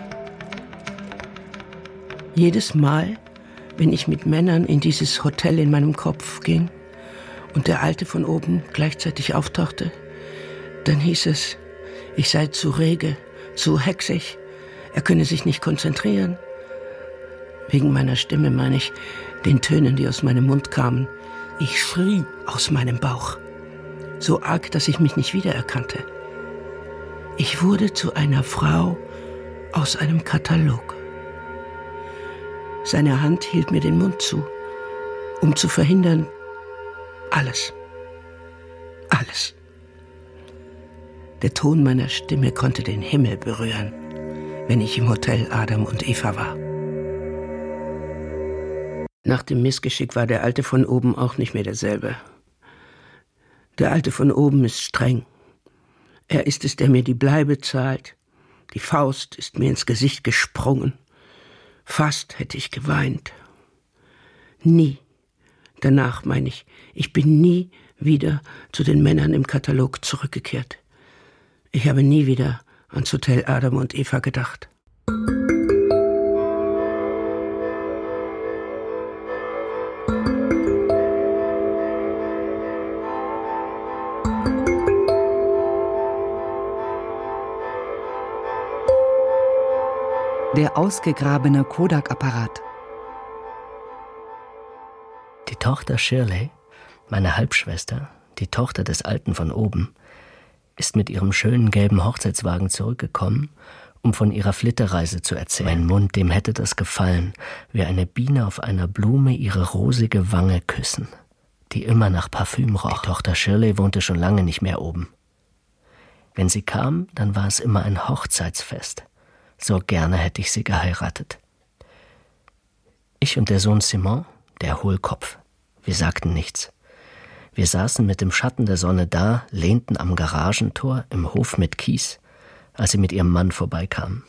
Jedes Mal, wenn ich mit Männern in dieses Hotel in meinem Kopf ging und der Alte von oben gleichzeitig auftauchte, dann hieß es, ich sei zu rege, zu hexig, er könne sich nicht konzentrieren. Wegen meiner Stimme meine ich, den Tönen, die aus meinem Mund kamen. Ich schrie aus meinem Bauch, so arg, dass ich mich nicht wiedererkannte. Ich wurde zu einer Frau aus einem Katalog. Seine Hand hielt mir den Mund zu, um zu verhindern, alles, alles. Der Ton meiner Stimme konnte den Himmel berühren, wenn ich im Hotel Adam und Eva war. Nach dem Missgeschick war der Alte von oben auch nicht mehr derselbe. Der Alte von oben ist streng. Er ist es, der mir die Bleibe zahlt. Die Faust ist mir ins Gesicht gesprungen. Fast hätte ich geweint. Nie. Danach meine ich, ich bin nie wieder zu den Männern im Katalog zurückgekehrt. Ich habe nie wieder ans Hotel Adam und Eva gedacht. Der ausgegrabene Kodak-Apparat. Die Tochter Shirley, meine Halbschwester, die Tochter des Alten von oben, ist mit ihrem schönen gelben Hochzeitswagen zurückgekommen, um von ihrer Flitterreise zu erzählen. Mein Mund, dem hätte das gefallen, wie eine Biene auf einer Blume ihre rosige Wange küssen, die immer nach Parfüm roch. Die Tochter Shirley wohnte schon lange nicht mehr oben. Wenn sie kam, dann war es immer ein Hochzeitsfest. So gerne hätte ich sie geheiratet. Ich und der Sohn Simon, der Hohlkopf, wir sagten nichts. Wir saßen mit dem Schatten der Sonne da, lehnten am Garagentor im Hof mit Kies, als sie mit ihrem Mann vorbeikamen.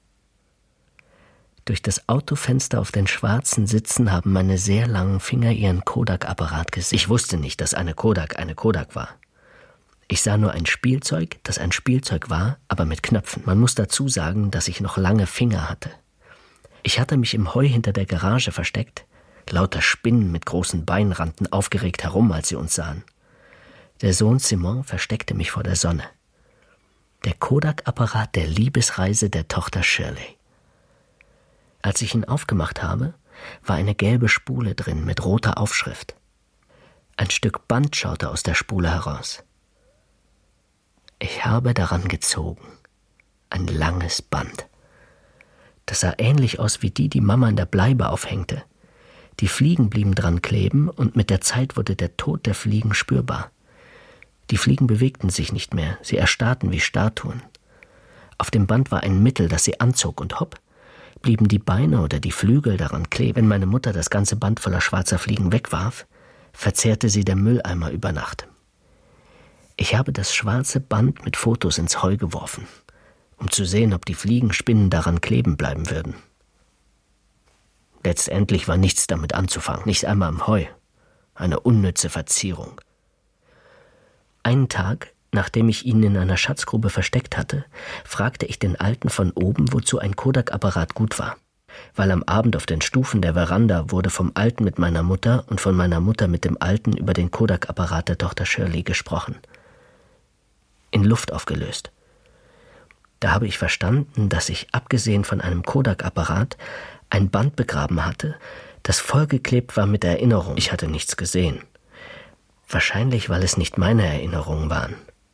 Durch das Autofenster auf den schwarzen Sitzen haben meine sehr langen Finger ihren Kodak-Apparat gesehen. Ich wusste nicht, dass eine Kodak eine Kodak war. Ich sah nur ein Spielzeug, das ein Spielzeug war, aber mit Knöpfen. Man muss dazu sagen, dass ich noch lange Finger hatte. Ich hatte mich im Heu hinter der Garage versteckt. Lauter Spinnen mit großen Beinen rannten aufgeregt herum, als sie uns sahen. Der Sohn Simon versteckte mich vor der Sonne. Der Kodak-Apparat der Liebesreise der Tochter Shirley. Als ich ihn aufgemacht habe, war eine gelbe Spule drin mit roter Aufschrift. Ein Stück Band schaute aus der Spule heraus. Ich habe daran gezogen. Ein langes Band. Das sah ähnlich aus wie die, die Mama in der Bleibe aufhängte. Die Fliegen blieben dran kleben und mit der Zeit wurde der Tod der Fliegen spürbar. Die Fliegen bewegten sich nicht mehr, sie erstarrten wie Statuen. Auf dem Band war ein Mittel, das sie anzog und hopp, blieben die Beine oder die Flügel daran kleben. Wenn meine Mutter das ganze Band voller schwarzer Fliegen wegwarf, verzehrte sie der Mülleimer über Nacht. Ich habe das schwarze Band mit Fotos ins Heu geworfen, um zu sehen, ob die Fliegenspinnen daran kleben bleiben würden. Letztendlich war nichts damit anzufangen, nicht einmal im Heu. Eine unnütze Verzierung. Einen Tag, nachdem ich ihn in einer Schatzgrube versteckt hatte, fragte ich den Alten von oben, wozu ein Kodak-Apparat gut war. Weil am Abend auf den Stufen der Veranda wurde vom Alten mit meiner Mutter und von meiner Mutter mit dem Alten über den Kodak-Apparat der Tochter Shirley gesprochen. In Luft aufgelöst. Da habe ich verstanden, dass ich, abgesehen von einem Kodak-Apparat, ein Band begraben hatte, das vollgeklebt war mit Erinnerungen. Ich hatte nichts gesehen. Wahrscheinlich, weil es nicht meine Erinnerungen waren.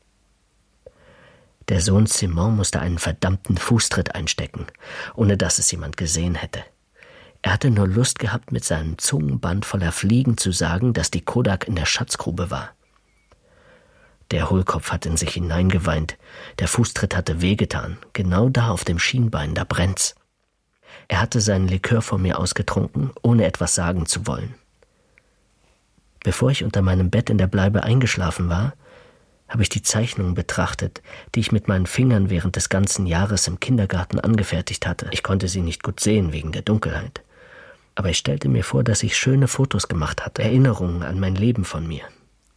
Der Sohn Simon musste einen verdammten Fußtritt einstecken, ohne dass es jemand gesehen hätte. Er hatte nur Lust gehabt, mit seinem Zungenband voller Fliegen zu sagen, dass die Kodak in der Schatzgrube war. Der Hohlkopf hat in sich hineingeweint, der Fußtritt hatte wehgetan, genau da auf dem Schienbein, da brennt's. Er hatte seinen Likör vor mir ausgetrunken, ohne etwas sagen zu wollen. Bevor ich unter meinem Bett in der Bleibe eingeschlafen war, habe ich die Zeichnungen betrachtet, die ich mit meinen Fingern während des ganzen Jahres im Kindergarten angefertigt hatte. Ich konnte sie nicht gut sehen wegen der Dunkelheit. Aber ich stellte mir vor, dass ich schöne Fotos gemacht hatte, Erinnerungen an mein Leben von mir.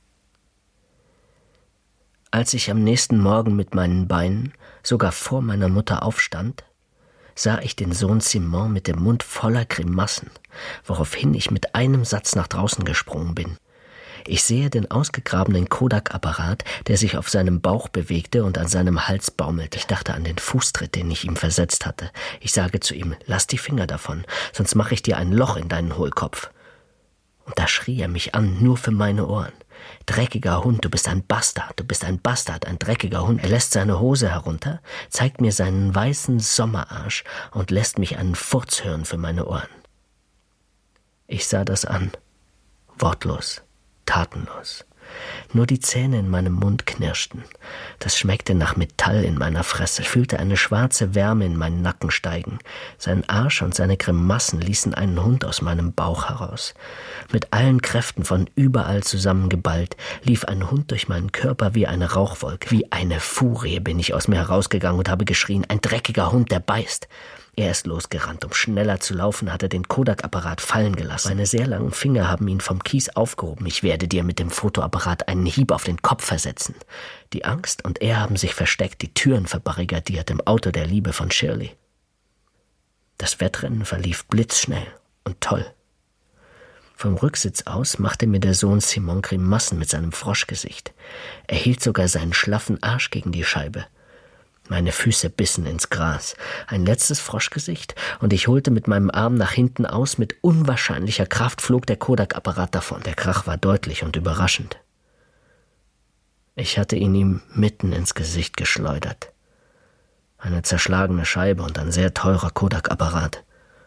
Als ich am nächsten Morgen mit meinen Beinen sogar vor meiner Mutter aufstand, sah ich den Sohn Simon mit dem Mund voller Grimassen, woraufhin ich mit einem Satz nach draußen gesprungen bin. Ich sehe den ausgegrabenen Kodak-Apparat, der sich auf seinem Bauch bewegte und an seinem Hals baumelte. Ich dachte an den Fußtritt, den ich ihm versetzt hatte. Ich sage zu ihm, lass die Finger davon, sonst mache ich dir ein Loch in deinen Hohlkopf. Und da schrie er mich an, nur für meine Ohren. Dreckiger Hund, du bist ein Bastard, du bist ein Bastard, ein dreckiger Hund. Er lässt seine Hose herunter, zeigt mir seinen weißen Sommerarsch und lässt mich einen Furz hören für meine Ohren. Ich sah das an, wortlos, tatenlos. Nur die Zähne in meinem Mund knirschten. Das schmeckte nach Metall in meiner Fresse. Ich fühlte eine schwarze Wärme in meinen Nacken steigen. Sein Arsch und seine Grimassen ließen einen Hund aus meinem Bauch heraus. Mit allen Kräften von überall zusammengeballt, lief ein Hund durch meinen Körper wie eine Rauchwolke. Wie eine Furie bin ich aus mir herausgegangen und habe geschrien, ein dreckiger Hund, der beißt. Er ist losgerannt, um schneller zu laufen, hat er den Kodak-Apparat fallen gelassen. Meine sehr langen Finger haben ihn vom Kies aufgehoben. Ich werde dir mit dem Fotoapparat einen Hieb auf den Kopf versetzen. Die Angst und er haben sich versteckt, die Türen verbarrikadiert im Auto der Liebe von Shirley. Das Wettrennen verlief blitzschnell und toll. Vom Rücksitz aus machte mir der Sohn Simon Grimassen mit seinem Froschgesicht. Er hielt sogar seinen schlaffen Arsch gegen die Scheibe. Meine Füße bissen ins Gras. Ein letztes Froschgesicht und ich holte mit meinem Arm nach hinten aus. Mit unwahrscheinlicher Kraft flog der Kodak-Apparat davon. Der Krach war deutlich und überraschend. Ich hatte ihn ihm mitten ins Gesicht geschleudert. Eine zerschlagene Scheibe und ein sehr teurer Kodak-Apparat.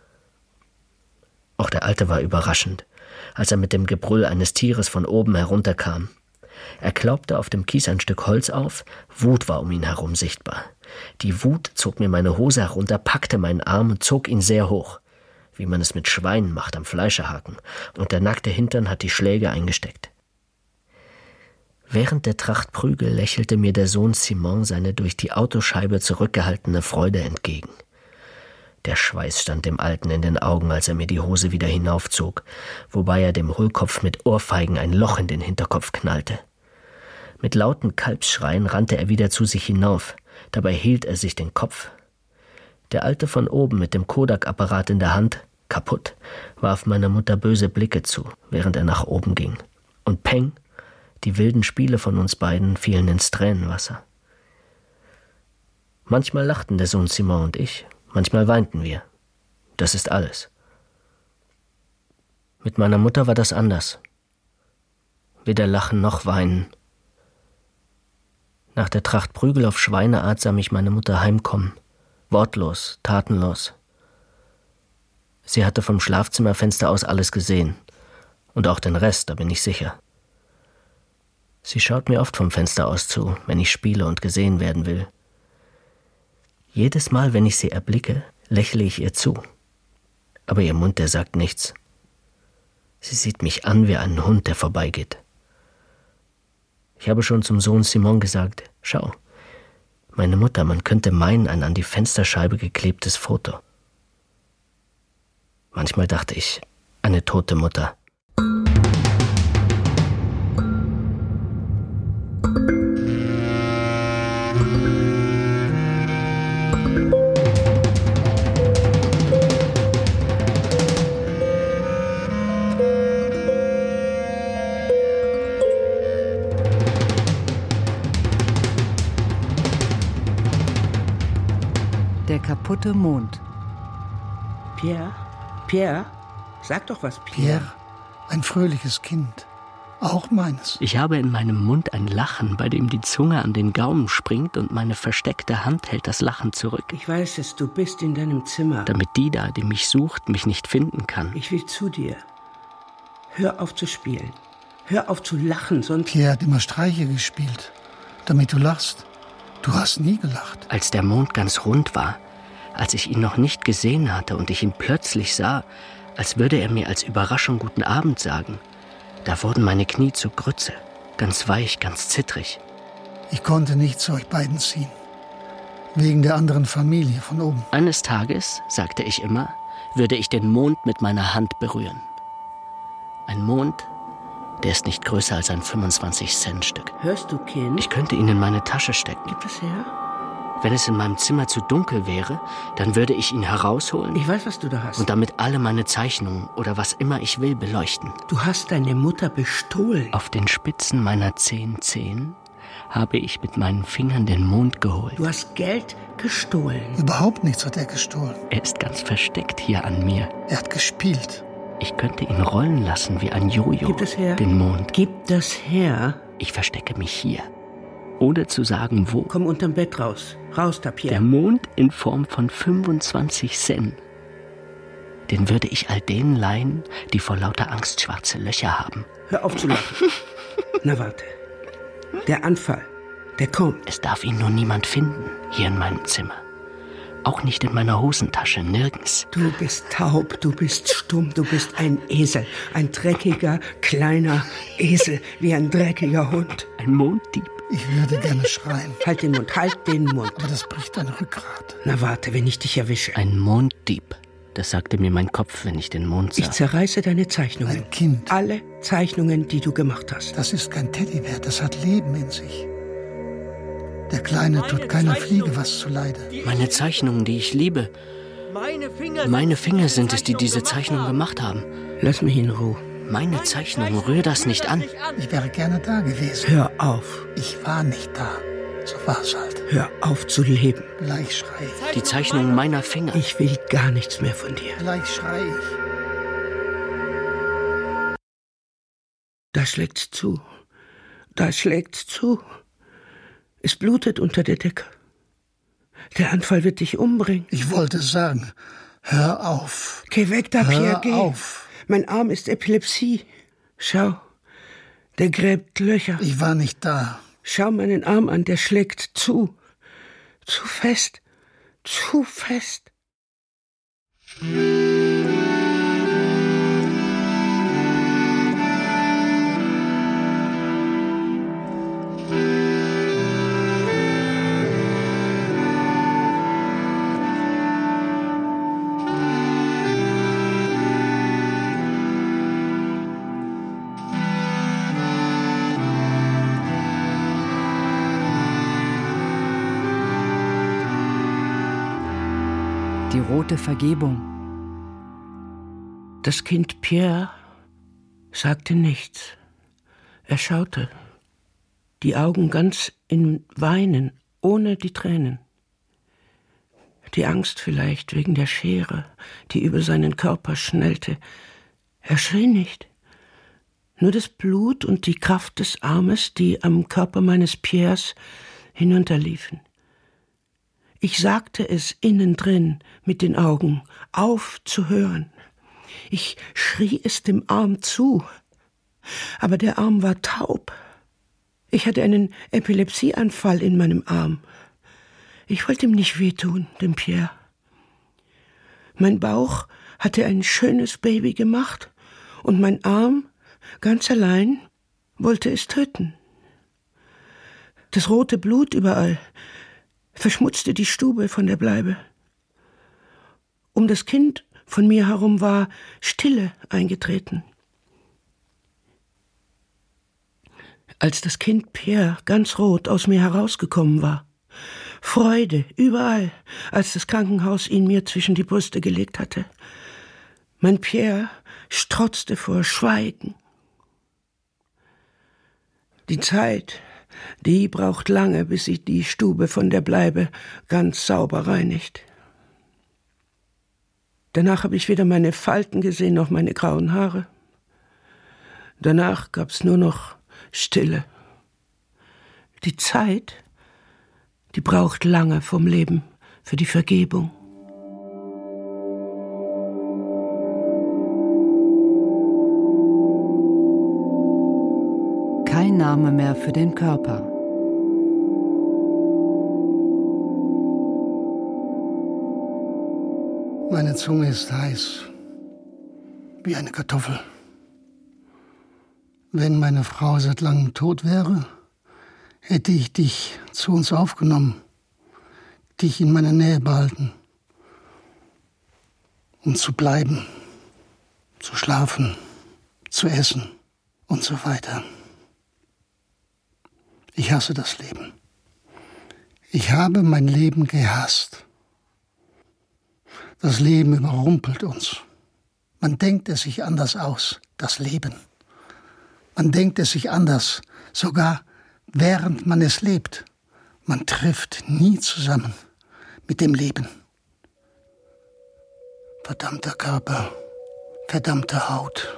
Auch der Alte war überraschend, als er mit dem Gebrüll eines Tieres von oben herunterkam. Er klaubte auf dem Kies ein Stück Holz auf, Wut war um ihn herum sichtbar. Die Wut zog mir meine Hose herunter, packte meinen Arm und zog ihn sehr hoch, wie man es mit Schweinen macht am Fleischerhaken, und der nackte Hintern hat die Schläge eingesteckt. Während der Tracht Prügel lächelte mir der Sohn Simon seine durch die Autoscheibe zurückgehaltene Freude entgegen. Der Schweiß stand dem Alten in den Augen, als er mir die Hose wieder hinaufzog, wobei er dem Hohlkopf mit Ohrfeigen ein Loch in den Hinterkopf knallte. Mit lauten Kalbsschreien rannte er wieder zu sich hinauf, dabei hielt er sich den Kopf. Der Alte von oben mit dem Kodak-Apparat in der Hand, kaputt, warf meiner Mutter böse Blicke zu, während er nach oben ging. Und peng, Die wilden Spiele von uns beiden fielen ins Tränenwasser. Manchmal lachten der Sohn Simon und ich, manchmal weinten wir. Das ist alles. Mit meiner Mutter war das anders. Weder lachen noch weinen. Nach der Tracht Prügel auf Schweineart sah mich meine Mutter heimkommen, wortlos, tatenlos. Sie hatte vom Schlafzimmerfenster aus alles gesehen. Und auch den Rest, da bin ich sicher. Sie schaut mir oft vom Fenster aus zu, wenn ich spiele und gesehen werden will. Jedes Mal, wenn ich sie erblicke, lächle ich ihr zu. Aber ihr Mund, der sagt nichts. Sie sieht mich an wie einen Hund, der vorbeigeht. Ich habe schon zum Sohn Simon gesagt, schau, meine Mutter, man könnte meinen, ein an die Fensterscheibe geklebtes Foto. Manchmal dachte ich, eine tote Mutter. Der kaputte Mond. Pierre? Pierre? Sag doch was, Pierre. Pierre, ein fröhliches Kind. Auch meines. Ich habe in meinem Mund ein Lachen, bei dem die Zunge an den Gaumen springt und meine versteckte Hand hält das Lachen zurück. Ich weiß es, du bist in deinem Zimmer. Damit die da, die mich sucht, mich nicht finden kann. Ich will zu dir. Hör auf zu spielen. Hör auf zu lachen, sonst... Pierre hat immer Streiche gespielt, damit du lachst. Du hast nie gelacht. Als der Mond ganz rund war, als ich ihn noch nicht gesehen hatte und ich ihn plötzlich sah, als würde er mir als Überraschung guten Abend sagen, da wurden meine Knie zu Grütze, ganz weich, ganz zittrig. Ich konnte nicht zu euch beiden ziehen, wegen der anderen Familie von oben. Eines Tages, sagte ich immer, würde ich den Mond mit meiner Hand berühren. Ein Mond, der ist nicht größer als ein fünfundzwanzig-Cent-Stück. Hörst du, Kind? Ich könnte ihn in meine Tasche stecken. Gib es her. Wenn es in meinem Zimmer zu dunkel wäre, dann würde ich ihn herausholen Ich weiß, was du da hast. und damit alle meine Zeichnungen oder was immer ich will beleuchten. Du hast deine Mutter bestohlen. Auf den Spitzen meiner zehn Zehen habe ich mit meinen Fingern den Mond geholt. Du hast Geld gestohlen. Überhaupt nichts hat er gestohlen. Er ist ganz versteckt hier an mir. Er hat gespielt. Ich könnte ihn rollen lassen wie ein Jojo. Gib es her. Den Mond. Gib das her. Ich verstecke mich hier. Ohne zu sagen, wo. Komm unterm Bett raus. Raus da, Pierre. Der Mond in Form von fünfundzwanzig Cent. Den würde ich all denen leihen, die vor lauter Angst schwarze Löcher haben. Hör auf zu lachen. Na warte. Der Anfall, der kommt. Es darf ihn nur niemand finden, hier in meinem Zimmer. Auch nicht in meiner Hosentasche, nirgends. Du bist taub, du bist stumm, du bist ein Esel. Ein dreckiger, kleiner Esel, wie ein dreckiger Hund. Ein Monddieb. Ich würde gerne schreien, Halt den Mund, halt den Mund. aber das bricht dein Rückgrat. Na warte, wenn ich dich erwische. Ein Monddieb. Das sagte mir mein Kopf, wenn ich den Mond sah. Ich zerreiße deine Zeichnungen. Ein Kind. Alle Zeichnungen, die du gemacht hast. Das ist kein Teddybär, das hat Leben in sich. Der Kleine tut keiner Fliege was zuleide. Meine Zeichnungen, die ich liebe. Meine Finger sind es, die diese Zeichnungen gemacht haben. Lass mich in Ruhe. Meine Zeichnungen, rühr das nicht an. Ich wäre gerne da gewesen. Hör auf. Ich war nicht da. So war es halt. Hör auf zu leben. Gleich schrei ich. Die Zeichnungen meiner Finger. Ich will gar nichts mehr von dir. Gleich schrei ich. Da schlägt's zu. Da schlägt's zu. Es blutet unter der Decke. Der Anfall wird dich umbringen. Ich wollte sagen, hör auf. Geh weg da, Pierre, Hör geh. auf. Mein Arm ist Epilepsie. Schau, der gräbt Löcher. Ich war nicht da. Schau meinen Arm an, der schlägt zu. Zu fest. Zu fest. Die rote Vergebung. Das Kind Pierre sagte nichts. Er schaute, die Augen ganz in Weinen, ohne die Tränen. Die Angst vielleicht wegen der Schere, die über seinen Körper schnellte. Er schrie nicht. Nur das Blut und die Kraft des Armes, die am Körper meines Pierres hinunterliefen. Ich sagte es innen drin mit den Augen, aufzuhören. Ich schrie es dem Arm zu, aber der Arm war taub. Ich hatte einen Epilepsieanfall in meinem Arm. Ich wollte ihm nicht wehtun, dem Pierre. Mein Bauch hatte ein schönes Baby gemacht und mein Arm, ganz allein, wollte es töten. Das rote Blut überall verschmutzte die Stube von der Bleibe. Um das Kind von mir herum war Stille eingetreten. Als das Kind Pierre ganz rot aus mir herausgekommen war, Freude überall, als das Krankenhaus ihn mir zwischen die Brüste gelegt hatte. Mein Pierre strotzte vor Schweigen. Die Zeit, die braucht lange, bis sie die Stube von der Bleibe ganz sauber reinigt. Danach habe ich weder meine Falten gesehen noch meine grauen Haare. Danach gab's nur noch Stille. Die Zeit, die braucht lange vom Leben für die Vergebung. Kein Name mehr für den Körper. Meine Zunge ist heiß, wie eine Kartoffel. Wenn meine Frau seit langem tot wäre, hätte ich dich zu uns aufgenommen, dich in meiner Nähe behalten, um zu bleiben, zu schlafen, zu essen und so weiter. Ich hasse das Leben. Ich habe mein Leben gehasst. Das Leben überrumpelt uns. Man denkt es sich anders aus, das Leben. Man denkt es sich anders, sogar während man es lebt. Man trifft nie zusammen mit dem Leben. Verdammter Körper, verdammte Haut.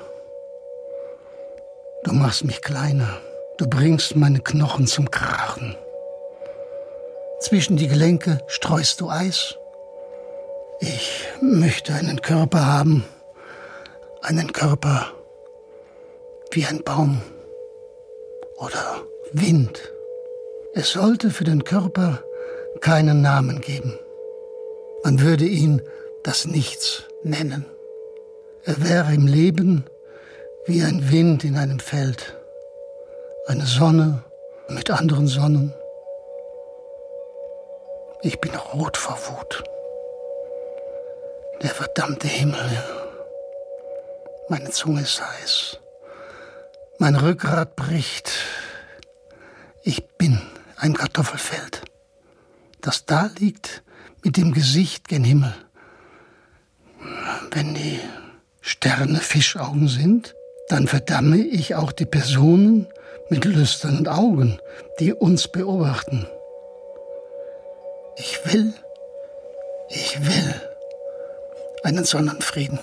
Du machst mich kleiner, du bringst meine Knochen zum Krachen. Zwischen die Gelenke streust du Eis. Ich möchte einen Körper haben, einen Körper wie ein Baum oder Wind. Es sollte für den Körper keinen Namen geben. Man würde ihn das Nichts nennen. Er wäre im Leben wie ein Wind in einem Feld, eine Sonne mit anderen Sonnen. Ich bin rot vor Wut. Der verdammte Himmel. Meine Zunge ist heiß. Mein Rückgrat bricht. Ich bin ein Kartoffelfeld, das da liegt mit dem Gesicht gen Himmel. Wenn die Sterne Fischaugen sind, dann verdamme ich auch die Personen mit lüsternen Augen, die uns beobachten. Ich will, ich will einen Sonnenfrieden.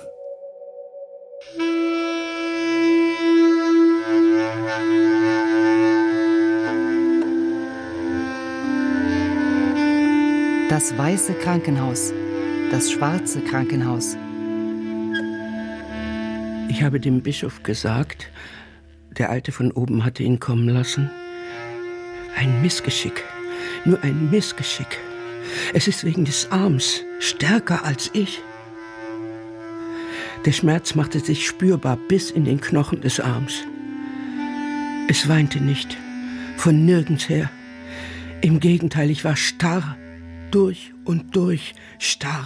Das weiße Krankenhaus, das schwarze Krankenhaus. Ich habe dem Bischof gesagt, der Alte von oben hatte ihn kommen lassen. Ein Missgeschick, nur ein Missgeschick. Es ist wegen des Arms stärker als ich. Der Schmerz machte sich spürbar bis in den Knochen des Arms. Es weinte nicht, von nirgends her. Im Gegenteil, ich war starr, durch und durch starr.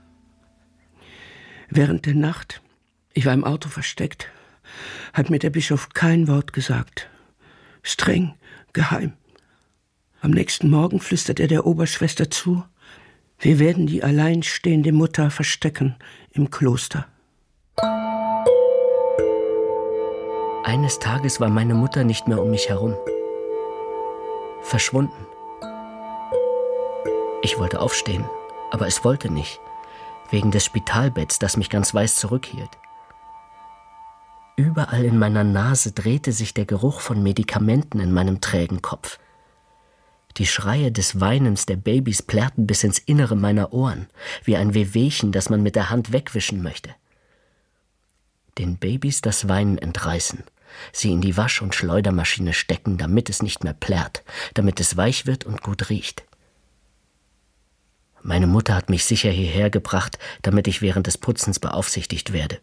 Während der Nacht, ich war im Auto versteckt, hat mir der Bischof kein Wort gesagt. Streng, geheim. Am nächsten Morgen flüstert er der Oberschwester zu, wir werden die alleinstehende Mutter verstecken im Kloster. Eines Tages war meine Mutter nicht mehr um mich herum. verschwunden. Ich wollte aufstehen, aber es wollte nicht, wegen des Spitalbetts, das mich ganz weiß zurückhielt. Überall in meiner Nase drehte sich der Geruch von Medikamenten in meinem trägen Kopf. Die Schreie des Weinens der Babys plärrten bis ins Innere meiner Ohren, wie ein Wehwehchen, das man mit der Hand wegwischen möchte. Den Babys das Weinen entreißen, sie in die Wasch- und Schleudermaschine stecken, damit es nicht mehr plärrt, damit es weich wird und gut riecht. Meine Mutter hat mich sicher hierher gebracht, damit ich während des Putzens beaufsichtigt werde.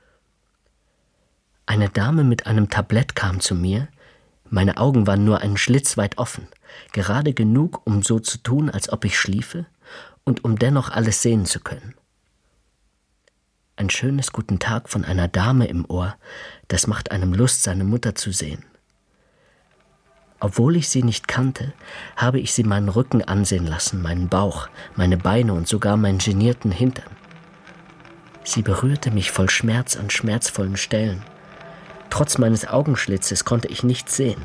Eine Dame mit einem Tablett kam zu mir. Meine Augen waren nur einen Schlitz weit offen, gerade genug, um so zu tun, als ob ich schliefe und um dennoch alles sehen zu können. Ein schönes Guten Tag von einer Dame im Ohr, das macht einem Lust, seine Mutter zu sehen. Obwohl ich sie nicht kannte, habe ich sie meinen Rücken ansehen lassen, meinen Bauch, meine Beine und sogar meinen genierten Hintern. Sie berührte mich voll Schmerz an schmerzvollen Stellen. Trotz meines Augenschlitzes konnte ich nichts sehen.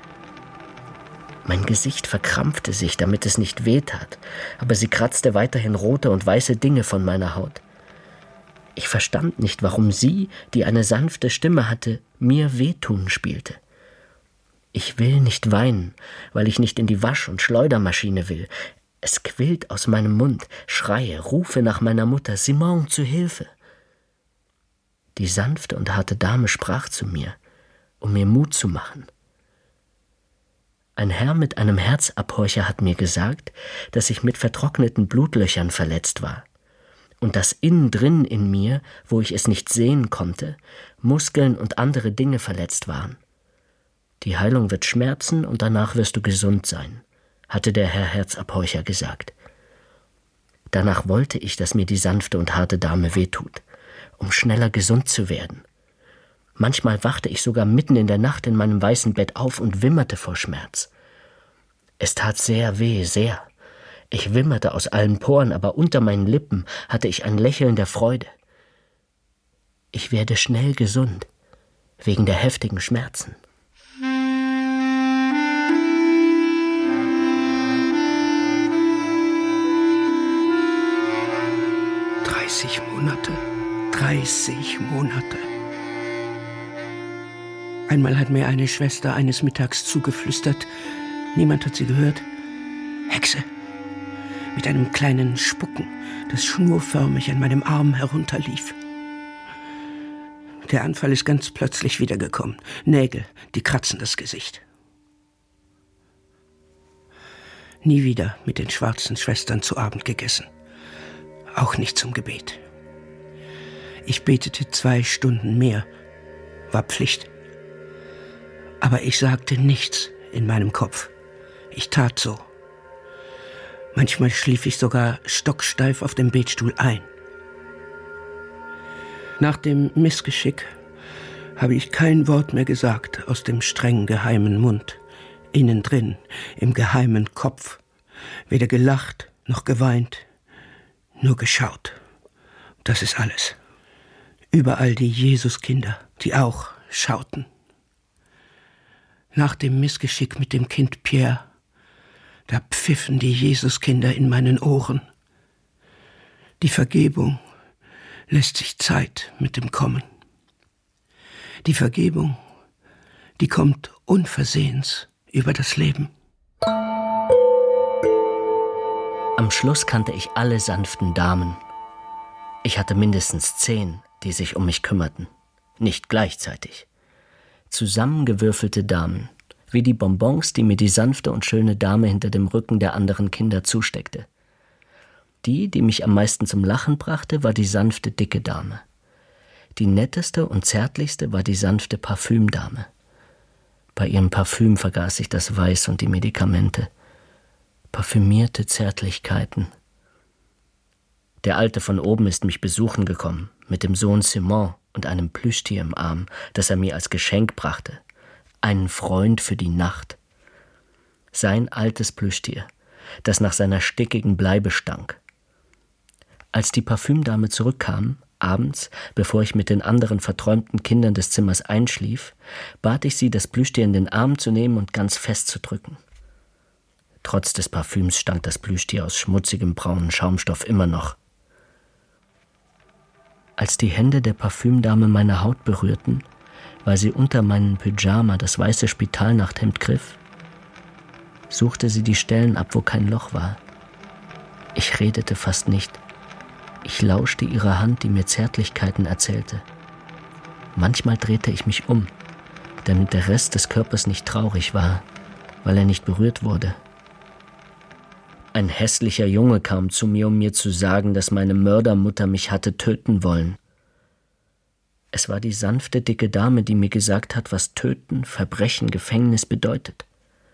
Mein Gesicht verkrampfte sich, damit es nicht wehtat, aber sie kratzte weiterhin rote und weiße Dinge von meiner Haut. Ich verstand nicht, warum sie, die eine sanfte Stimme hatte, mir wehtun spielte. Ich will nicht weinen, weil ich nicht in die Wasch- und Schleudermaschine will. Es quillt aus meinem Mund, schreie, rufe nach meiner Mutter, Simone, zu Hilfe. Die sanfte und harte Dame sprach zu mir, um mir Mut zu machen. Ein Herr mit einem Herzabhorcher hat mir gesagt, dass ich mit vertrockneten Blutlöchern verletzt war und dass innen drin in mir, wo ich es nicht sehen konnte, Muskeln und andere Dinge verletzt waren. Die Heilung wird schmerzen und danach wirst du gesund sein, hatte der Herr Herzabhorcher gesagt. Danach wollte ich, dass mir die sanfte und harte Dame wehtut, um schneller gesund zu werden. Manchmal wachte ich sogar mitten in der Nacht in meinem weißen Bett auf und wimmerte vor Schmerz. Es tat sehr weh, sehr. Ich wimmerte aus allen Poren, aber unter meinen Lippen hatte ich ein Lächeln der Freude. Ich werde schnell gesund, wegen der heftigen Schmerzen. Dreißig Monate. Dreißig Monate. Einmal hat mir eine Schwester eines Mittags zugeflüstert, niemand hat sie gehört, Hexe, mit einem kleinen Spucken, das schnurförmig an meinem Arm herunterlief. Der Anfall ist ganz plötzlich wiedergekommen. Nägel, die kratzen das Gesicht. Nie wieder mit den schwarzen Schwestern zu Abend gegessen. Auch nicht zum Gebet. Ich betete zwei Stunden mehr, war Pflicht. Aber ich sagte nichts in meinem Kopf. Ich tat so. Manchmal schlief ich sogar stocksteif auf dem Betstuhl ein. Nach dem Missgeschick habe ich kein Wort mehr gesagt aus dem streng geheimen Mund, innen drin, im geheimen Kopf, weder gelacht noch geweint, nur geschaut. Das ist alles. Überall die Jesuskinder, die auch schauten. Nach dem Missgeschick mit dem Kind Pierre, da pfiffen die Jesuskinder in meinen Ohren. Die Vergebung lässt sich Zeit mit dem kommen. Die Vergebung, die kommt unversehens über das Leben. Am Schluss kannte ich alle sanften Damen. Ich hatte mindestens zehn, die sich um mich kümmerten. Nicht gleichzeitig. Zusammengewürfelte Damen, wie die Bonbons, die mir die sanfte und schöne Dame hinter dem Rücken der anderen Kinder zusteckte. Die, die mich am meisten zum Lachen brachte, war die sanfte, dicke Dame. Die netteste und zärtlichste war die sanfte Parfümdame. Bei ihrem Parfüm vergaß ich das Weiß und die Medikamente. Parfümierte Zärtlichkeiten. Der Alte von oben ist mich besuchen gekommen, mit dem Sohn Simon und einem Plüschtier im Arm, das er mir als Geschenk brachte. Einen Freund für die Nacht. Sein altes Plüschtier, das nach seiner stickigen Bleibe stank. Als die Parfümdame zurückkam, abends, bevor ich mit den anderen verträumten Kindern des Zimmers einschlief, bat ich sie, das Plüschtier in den Arm zu nehmen und ganz fest zu drücken. Trotz des Parfüms stank das Plüschtier aus schmutzigem braunen Schaumstoff immer noch. Als die Hände der Parfümdame meine Haut berührten, weil sie unter meinen Pyjama das weiße Spitalnachthemd griff, suchte sie die Stellen ab, wo kein Loch war. Ich redete fast nicht. Ich lauschte ihrer Hand, die mir Zärtlichkeiten erzählte. Manchmal drehte ich mich um, damit der Rest des Körpers nicht traurig war, weil er nicht berührt wurde. Ein hässlicher Junge kam zu mir, um mir zu sagen, dass meine Mördermutter mich hatte töten wollen. Es war die sanfte, dicke Dame, die mir gesagt hat, was Töten, Verbrechen, Gefängnis bedeutet.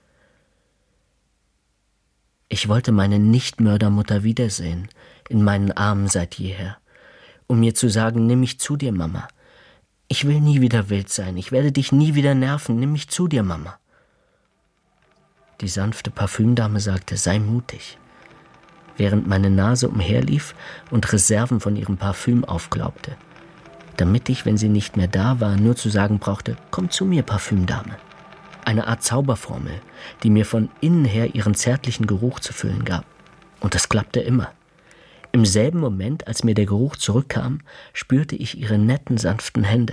Ich wollte meine Nicht-Mördermutter wiedersehen, in meinen Armen seit jeher, um mir zu sagen, nimm mich zu dir, Mama. Ich will nie wieder wild sein, ich werde dich nie wieder nerven, nimm mich zu dir, Mama. Die sanfte Parfümdame sagte, sei mutig, während meine Nase umherlief und Reserven von ihrem Parfüm aufglaubte, damit ich, wenn sie nicht mehr da war, nur zu sagen brauchte, komm zu mir, Parfümdame. Eine Art Zauberformel, die mir von innen her ihren zärtlichen Geruch zu füllen gab. Und das klappte immer. Im selben Moment, als mir der Geruch zurückkam, spürte ich ihre netten, sanften Hände.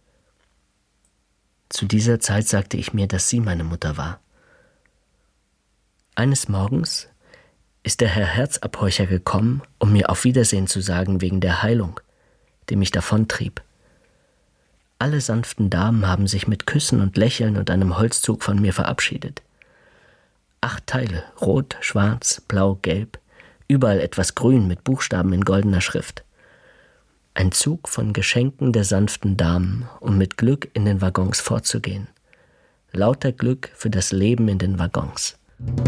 Zu dieser Zeit sagte ich mir, dass sie meine Mutter war. Eines Morgens ist der Herr Herzabhorcher gekommen, um mir auf Wiedersehen zu sagen wegen der Heilung, die mich davontrieb. Alle sanften Damen haben sich mit Küssen und Lächeln und einem Holzzug von mir verabschiedet. Acht Teile, rot, schwarz, blau, gelb, überall etwas grün mit Buchstaben in goldener Schrift. Ein Zug von Geschenken der sanften Damen, um mit Glück in den Waggons fortzugehen. Lauter Glück für das Leben in den Waggons.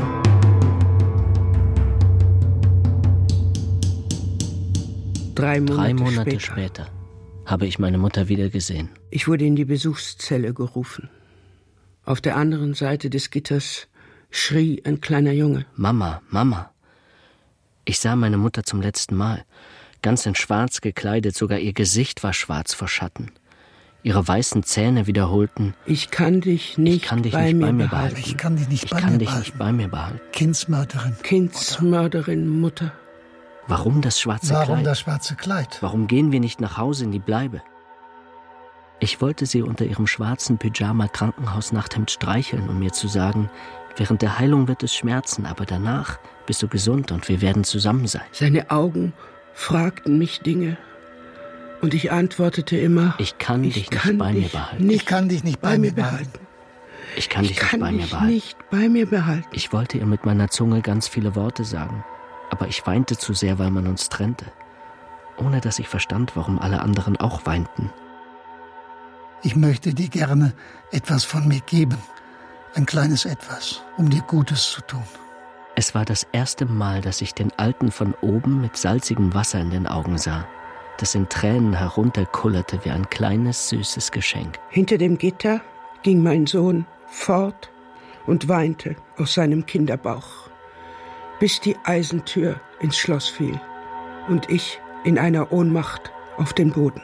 Drei Monate, Drei Monate später. später habe ich meine Mutter wieder gesehen. Ich wurde in die Besuchszelle gerufen. Auf der anderen Seite des Gitters schrie ein kleiner Junge. Mama, Mama. Ich sah meine Mutter zum letzten Mal. Ganz in schwarz gekleidet, sogar ihr Gesicht war schwarz vor Schatten. Ihre weißen Zähne wiederholten, Ich kann dich nicht, ich kann dich bei, nicht mir bei mir behalten. behalten. Ich kann dich nicht Ich bei kann mir dich behalten. nicht bei mir behalten. Kindsmörderin. Kindsmörderin, Mutter. Warum das schwarze Warum Kleid? das schwarze Kleid? Warum gehen wir nicht nach Hause in die Bleibe? Ich wollte sie unter ihrem schwarzen Pyjama-Krankenhausnachthemd streicheln, um mir zu sagen, während der Heilung wird es schmerzen, aber danach bist du gesund und wir werden zusammen sein. Seine Augen fragten mich Dinge und ich antwortete immer, Ich kann ich dich kann nicht bei dich mir behalten. nicht Ich kann dich nicht bei, bei mir mir behalten. behalten. Ich kann Ich dich nicht kann bei mir dich behalten. nicht bei mir behalten. Ich wollte ihr mit meiner Zunge ganz viele Worte sagen, aber ich weinte zu sehr, weil man uns trennte, ohne dass ich verstand, warum alle anderen auch weinten. Ich möchte dir gerne etwas von mir geben. Ein kleines Etwas, um dir Gutes zu tun. Es war das erste Mal, dass ich den Alten von oben mit salzigem Wasser in den Augen sah, das in Tränen herunterkullerte wie ein kleines, süßes Geschenk. Hinter dem Gitter ging mein Sohn fort und weinte aus seinem Kinderbauch, bis die Eisentür ins Schloss fiel und ich in einer Ohnmacht auf den Boden.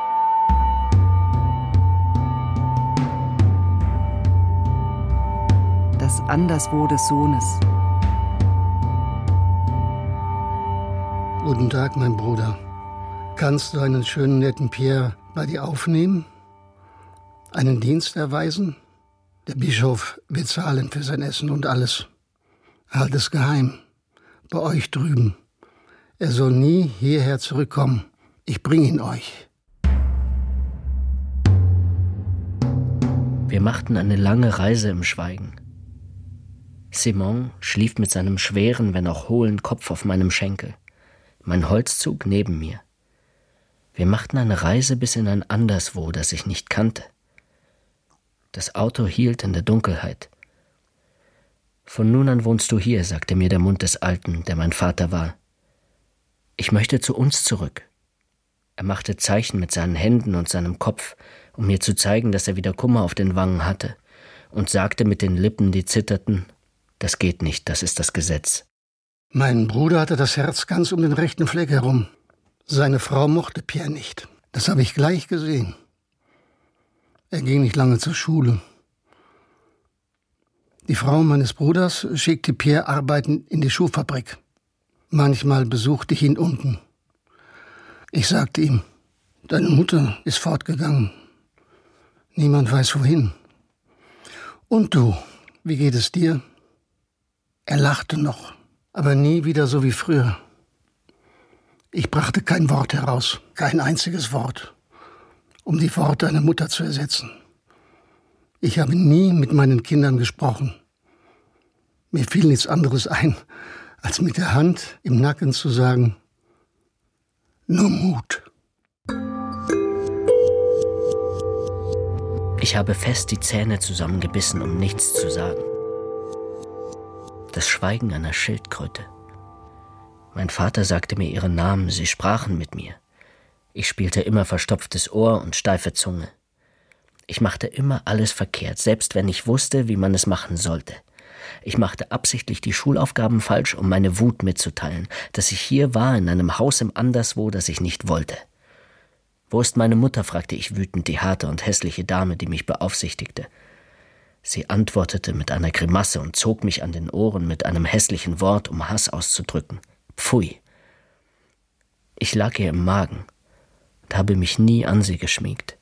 Das Anderswo des Sohnes. Guten Tag, mein Bruder. Kannst du einen schönen, netten Pierre bei dir aufnehmen? Einen Dienst erweisen? Der Bischof wird zahlen für sein Essen und alles. Halt es geheim. Bei euch drüben. Er soll nie hierher zurückkommen. Ich bringe ihn euch. Wir machten eine lange Reise im Schweigen. Simon schlief mit seinem schweren, wenn auch hohlen Kopf auf meinem Schenkel, mein Holzzug neben mir. Wir machten eine Reise bis in ein Anderswo, das ich nicht kannte. Das Auto hielt in der Dunkelheit. Von nun an wohnst du hier, sagte mir der Mund des Alten, der mein Vater war. Ich möchte zu uns zurück. Er machte Zeichen mit seinen Händen und seinem Kopf, um mir zu zeigen, dass er wieder Kummer auf den Wangen hatte, und sagte mit den Lippen, die zitterten, das geht nicht, das ist das Gesetz. Mein Bruder hatte das Herz ganz um den rechten Fleck herum. Seine Frau mochte Pierre nicht. Das habe ich gleich gesehen. Er ging nicht lange zur Schule. Die Frau meines Bruders schickte Pierre arbeiten in die Schuhfabrik. Manchmal besuchte ich ihn unten. Ich sagte ihm, deine Mutter ist fortgegangen. Niemand weiß wohin. Und du, wie geht es dir? Er lachte noch, aber nie wieder so wie früher. Ich brachte kein Wort heraus, kein einziges Wort, um die Worte einer Mutter zu ersetzen. Ich habe nie mit meinen Kindern gesprochen. Mir fiel nichts anderes ein, als mit der Hand im Nacken zu sagen, nur Mut. Ich habe fest die Zähne zusammengebissen, um nichts zu sagen. Das Schweigen einer Schildkröte. Mein Vater sagte mir ihren Namen, sie sprachen mit mir. Ich spielte immer verstopftes Ohr und steife Zunge. Ich machte immer alles verkehrt, selbst wenn ich wusste, wie man es machen sollte. Ich machte absichtlich die Schulaufgaben falsch, um meine Wut mitzuteilen, dass ich hier war in einem Haus im Anderswo, das ich nicht wollte. »Wo ist meine Mutter?« fragte ich wütend die harte und hässliche Dame, die mich beaufsichtigte. Sie antwortete mit einer Grimasse und zog mich an den Ohren mit einem hässlichen Wort, um Hass auszudrücken. Pfui! Ich lag ihr im Magen und habe mich nie an sie geschmiegt.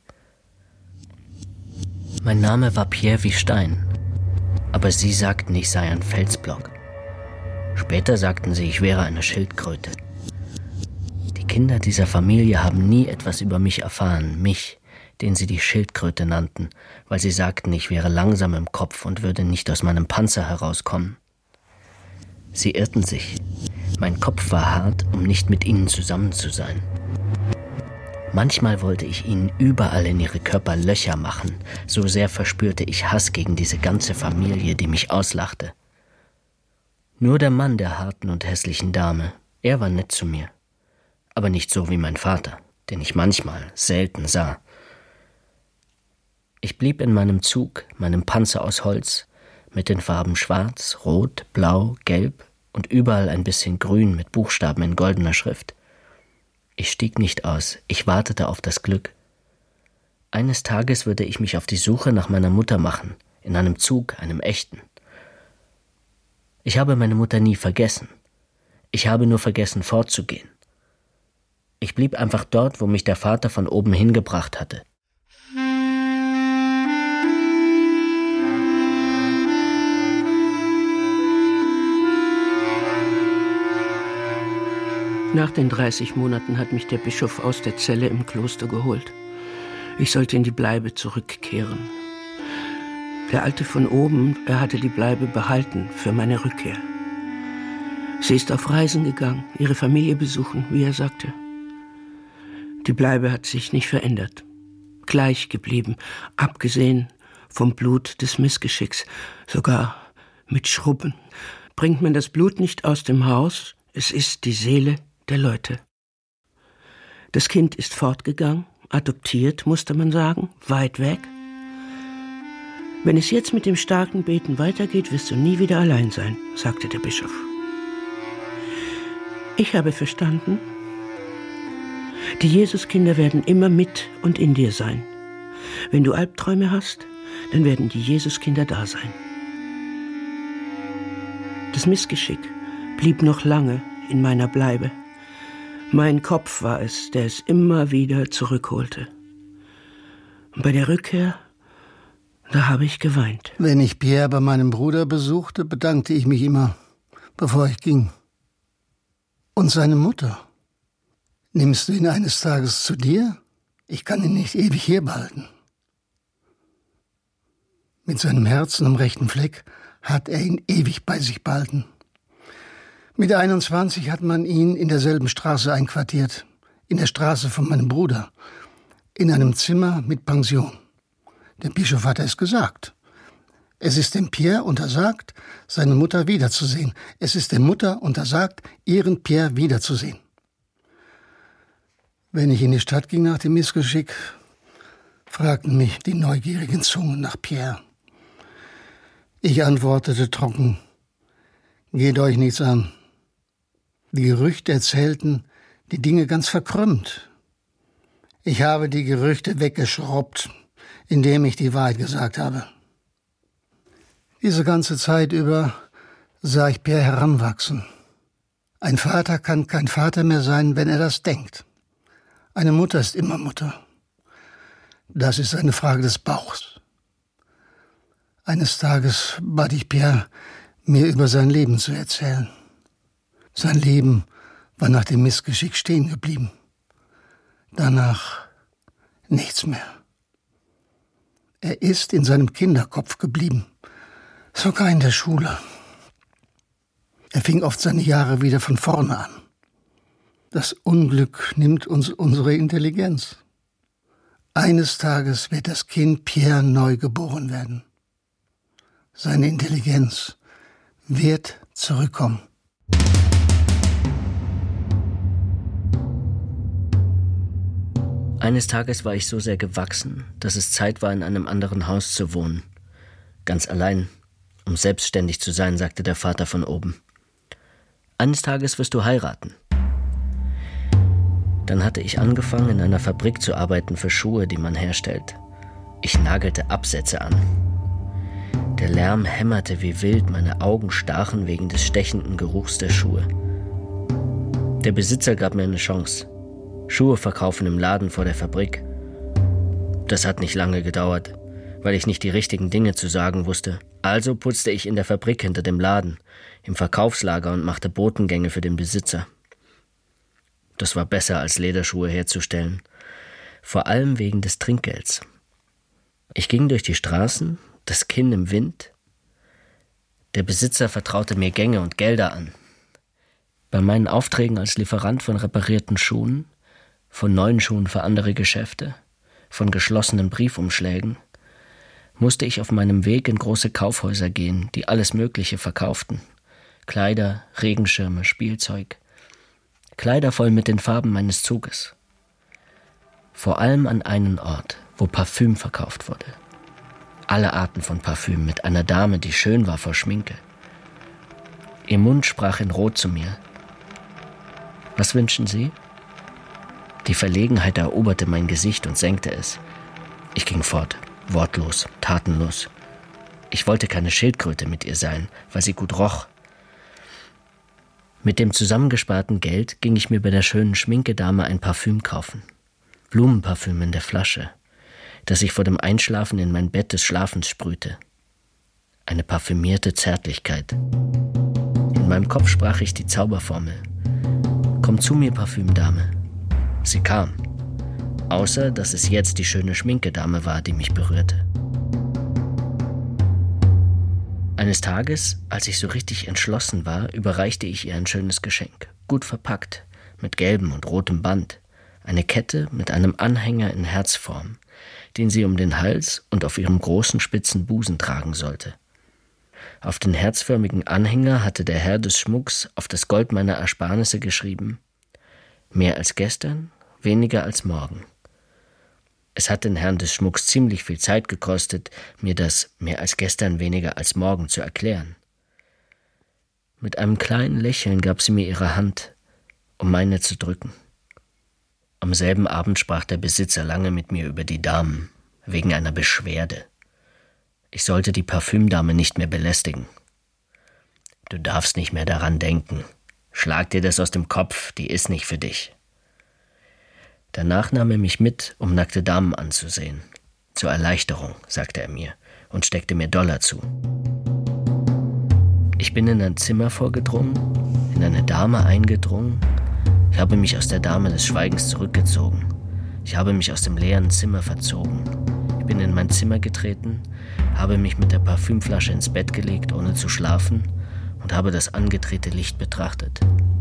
Mein Name war Pierre wie Stein, aber sie sagten, ich sei ein Felsblock. Später sagten sie, ich wäre eine Schildkröte. Die Kinder dieser Familie haben nie etwas über mich erfahren, mich, den sie die Schildkröte nannten, weil sie sagten, ich wäre langsam im Kopf und würde nicht aus meinem Panzer herauskommen. Sie irrten sich. Mein Kopf war hart, um nicht mit ihnen zusammen zu sein. Manchmal wollte ich ihnen überall in ihre Körper Löcher machen, so sehr verspürte ich Hass gegen diese ganze Familie, die mich auslachte. Nur der Mann der harten und hässlichen Dame, er war nett zu mir. Aber nicht so wie mein Vater, den ich manchmal selten sah. Ich blieb in meinem Zug, meinem Panzer aus Holz, mit den Farben schwarz, rot, blau, gelb und überall ein bisschen grün mit Buchstaben in goldener Schrift. Ich stieg nicht aus, ich wartete auf das Glück. Eines Tages würde ich mich auf die Suche nach meiner Mutter machen, in einem Zug, einem echten. Ich habe meine Mutter nie vergessen. Ich habe nur vergessen, fortzugehen. Ich blieb einfach dort, wo mich der Vater von oben hingebracht hatte. Nach den dreißig Monaten hat mich der Bischof aus der Zelle im Kloster geholt. Ich sollte in die Bleibe zurückkehren. Der Alte von oben, er hatte die Bleibe behalten für meine Rückkehr. Sie ist auf Reisen gegangen, ihre Familie besuchen, wie er sagte. Die Bleibe hat sich nicht verändert, gleich geblieben, abgesehen vom Blut des Missgeschicks, sogar mit Schrubben. Bringt man das Blut nicht aus dem Haus, es ist die Seele der Leute. Das Kind ist fortgegangen, adoptiert, musste man sagen, weit weg. Wenn es jetzt mit dem starken Beten weitergeht, wirst du nie wieder allein sein, sagte der Bischof. Ich habe verstanden, die Jesuskinder werden immer mit und in dir sein. Wenn du Albträume hast, dann werden die Jesuskinder da sein. Das Missgeschick blieb noch lange in meiner Bleibe. Mein Kopf war es, der es immer wieder zurückholte. Und bei der Rückkehr, da habe ich geweint. Wenn ich Pierre bei meinem Bruder besuchte, bedankte ich mich immer, bevor ich ging. Und seine Mutter? Nimmst du ihn eines Tages zu dir? Ich kann ihn nicht ewig hier behalten. Mit seinem Herzen am rechten Fleck hat er ihn ewig bei sich behalten. Mit einundzwanzig hat man ihn in derselben Straße einquartiert, in der Straße von meinem Bruder, in einem Zimmer mit Pension. Der Bischof hatte es gesagt. Es ist dem Pierre untersagt, seine Mutter wiederzusehen. Es ist der Mutter untersagt, ihren Pierre wiederzusehen. Wenn ich in die Stadt ging nach dem Missgeschick, fragten mich die neugierigen Zungen nach Pierre. Ich antwortete trocken, geht euch nichts an. Die Gerüchte erzählten die Dinge ganz verkrümmt. Ich habe die Gerüchte weggeschrubbt, indem ich die Wahrheit gesagt habe. Diese ganze Zeit über sah ich Pierre heranwachsen. Ein Vater kann kein Vater mehr sein, wenn er das denkt. Eine Mutter ist immer Mutter. Das ist eine Frage des Bauchs. Eines Tages bat ich Pierre, mir über sein Leben zu erzählen. Sein Leben war nach dem Missgeschick stehen geblieben. Danach nichts mehr. Er ist in seinem Kinderkopf geblieben, sogar in der Schule. Er fing oft seine Jahre wieder von vorne an. Das Unglück nimmt uns unsere Intelligenz. Eines Tages wird das Kind Pierre neu geboren werden. Seine Intelligenz wird zurückkommen. Eines Tages war ich so sehr gewachsen, dass es Zeit war, in einem anderen Haus zu wohnen. Ganz allein, um selbstständig zu sein, sagte der Vater von oben. Eines Tages wirst du heiraten. Dann hatte ich angefangen, in einer Fabrik zu arbeiten für Schuhe, die man herstellt. Ich nagelte Absätze an. Der Lärm hämmerte wie wild, meine Augen stachen wegen des stechenden Geruchs der Schuhe. Der Besitzer gab mir eine Chance. Schuhe verkaufen im Laden vor der Fabrik. Das hat nicht lange gedauert, weil ich nicht die richtigen Dinge zu sagen wusste. Also putzte ich in der Fabrik hinter dem Laden, im Verkaufslager und machte Botengänge für den Besitzer. Das war besser, als Lederschuhe herzustellen, vor allem wegen des Trinkgelds. Ich ging durch die Straßen, das Kinn im Wind. Der Besitzer vertraute mir Gänge und Gelder an. Bei meinen Aufträgen als Lieferant von reparierten Schuhen, von neuen Schuhen für andere Geschäfte, von geschlossenen Briefumschlägen, musste ich auf meinem Weg in große Kaufhäuser gehen, die alles Mögliche verkauften. Kleider, Regenschirme, Spielzeug. Kleider voll mit den Farben meines Zuges. Vor allem an einen Ort, wo Parfüm verkauft wurde. Alle Arten von Parfüm mit einer Dame, die schön war vor Schminke. Ihr Mund sprach in Rot zu mir. Was wünschen Sie? Die Verlegenheit eroberte mein Gesicht und senkte es. Ich ging fort, wortlos, tatenlos. Ich wollte keine Schildkröte mit ihr sein, weil sie gut roch. Mit dem zusammengesparten Geld ging ich mir bei der schönen Schminkedame ein Parfüm kaufen. Blumenparfüm in der Flasche, das ich vor dem Einschlafen in mein Bett des Schlafens sprühte. Eine parfümierte Zärtlichkeit. In meinem Kopf sprach ich die Zauberformel. Komm zu mir, Parfümdame. Sie kam. Außer, dass es jetzt die schöne Schminkedame war, die mich berührte. Eines Tages, als ich so richtig entschlossen war, überreichte ich ihr ein schönes Geschenk. Gut verpackt, mit gelbem und rotem Band. Eine Kette mit einem Anhänger in Herzform, den sie um den Hals und auf ihrem großen spitzen Busen tragen sollte. Auf den herzförmigen Anhänger hatte der Herr des Schmucks auf das Gold meiner Ersparnisse geschrieben: Mehr als gestern, weniger als morgen. Es hat den Herrn des Schmucks ziemlich viel Zeit gekostet, mir das mehr als gestern, weniger als morgen zu erklären. Mit einem kleinen Lächeln gab sie mir ihre Hand, um meine zu drücken. Am selben Abend sprach der Besitzer lange mit mir über die Damen, wegen einer Beschwerde. Ich sollte die Parfümdame nicht mehr belästigen. Du darfst nicht mehr daran denken. Schlag dir das aus dem Kopf, die ist nicht für dich. Danach nahm er mich mit, um nackte Damen anzusehen. Zur Erleichterung, sagte er mir und steckte mir Dollar zu. Ich bin in ein Zimmer vorgedrungen, in eine Dame eingedrungen. Ich habe mich aus der Dame des Schweigens zurückgezogen. Ich habe mich aus dem leeren Zimmer verzogen. Ich bin in mein Zimmer getreten, habe mich mit der Parfümflasche ins Bett gelegt, ohne zu schlafen, und habe das angedrehte Licht betrachtet.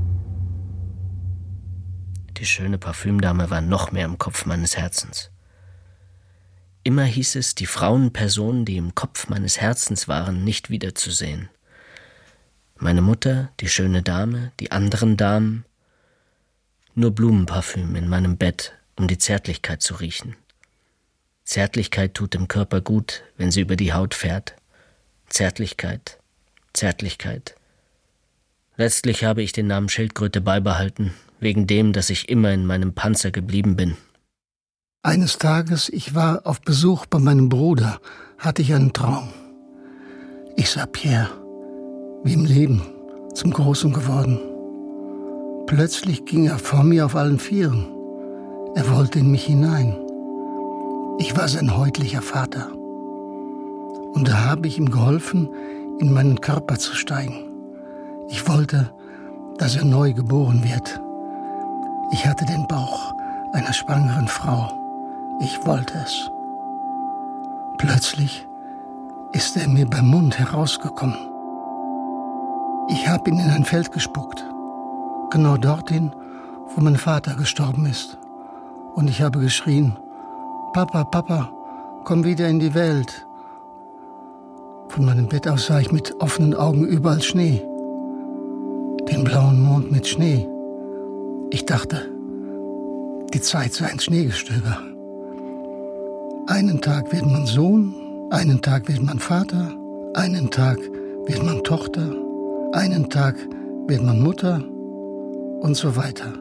Die schöne Parfümdame war noch mehr im Kopf meines Herzens. Immer hieß es, die Frauenpersonen, die im Kopf meines Herzens waren, nicht wiederzusehen. Meine Mutter, die schöne Dame, die anderen Damen. Nur Blumenparfüm in meinem Bett, um die Zärtlichkeit zu riechen. Zärtlichkeit tut dem Körper gut, wenn sie über die Haut fährt. Zärtlichkeit, Zärtlichkeit. Letztlich habe ich den Namen Schildkröte beibehalten, wegen dem, dass ich immer in meinem Panzer geblieben bin. Eines Tages, ich war auf Besuch bei meinem Bruder, hatte ich einen Traum. Ich sah Pierre, wie im Leben, zum Großen geworden. Plötzlich ging er vor mir auf allen Vieren. Er wollte in mich hinein. Ich war sein häutlicher Vater. Und da habe ich ihm geholfen, in meinen Körper zu steigen. Ich wollte, dass er neu geboren wird. Ich hatte den Bauch einer schwangeren Frau. Ich wollte es. Plötzlich ist er mir beim Mund herausgekommen. Ich habe ihn in ein Feld gespuckt. Genau dorthin, wo mein Vater gestorben ist. Und ich habe geschrien, Papa, Papa, komm wieder in die Welt. Von meinem Bett aus sah ich mit offenen Augen überall Schnee. Den blauen Mond mit Schnee. Ich dachte, die Zeit sei ein Schneegestöber. Einen Tag wird man Sohn, einen Tag wird man Vater, einen Tag wird man Tochter, einen Tag wird man Mutter und so weiter.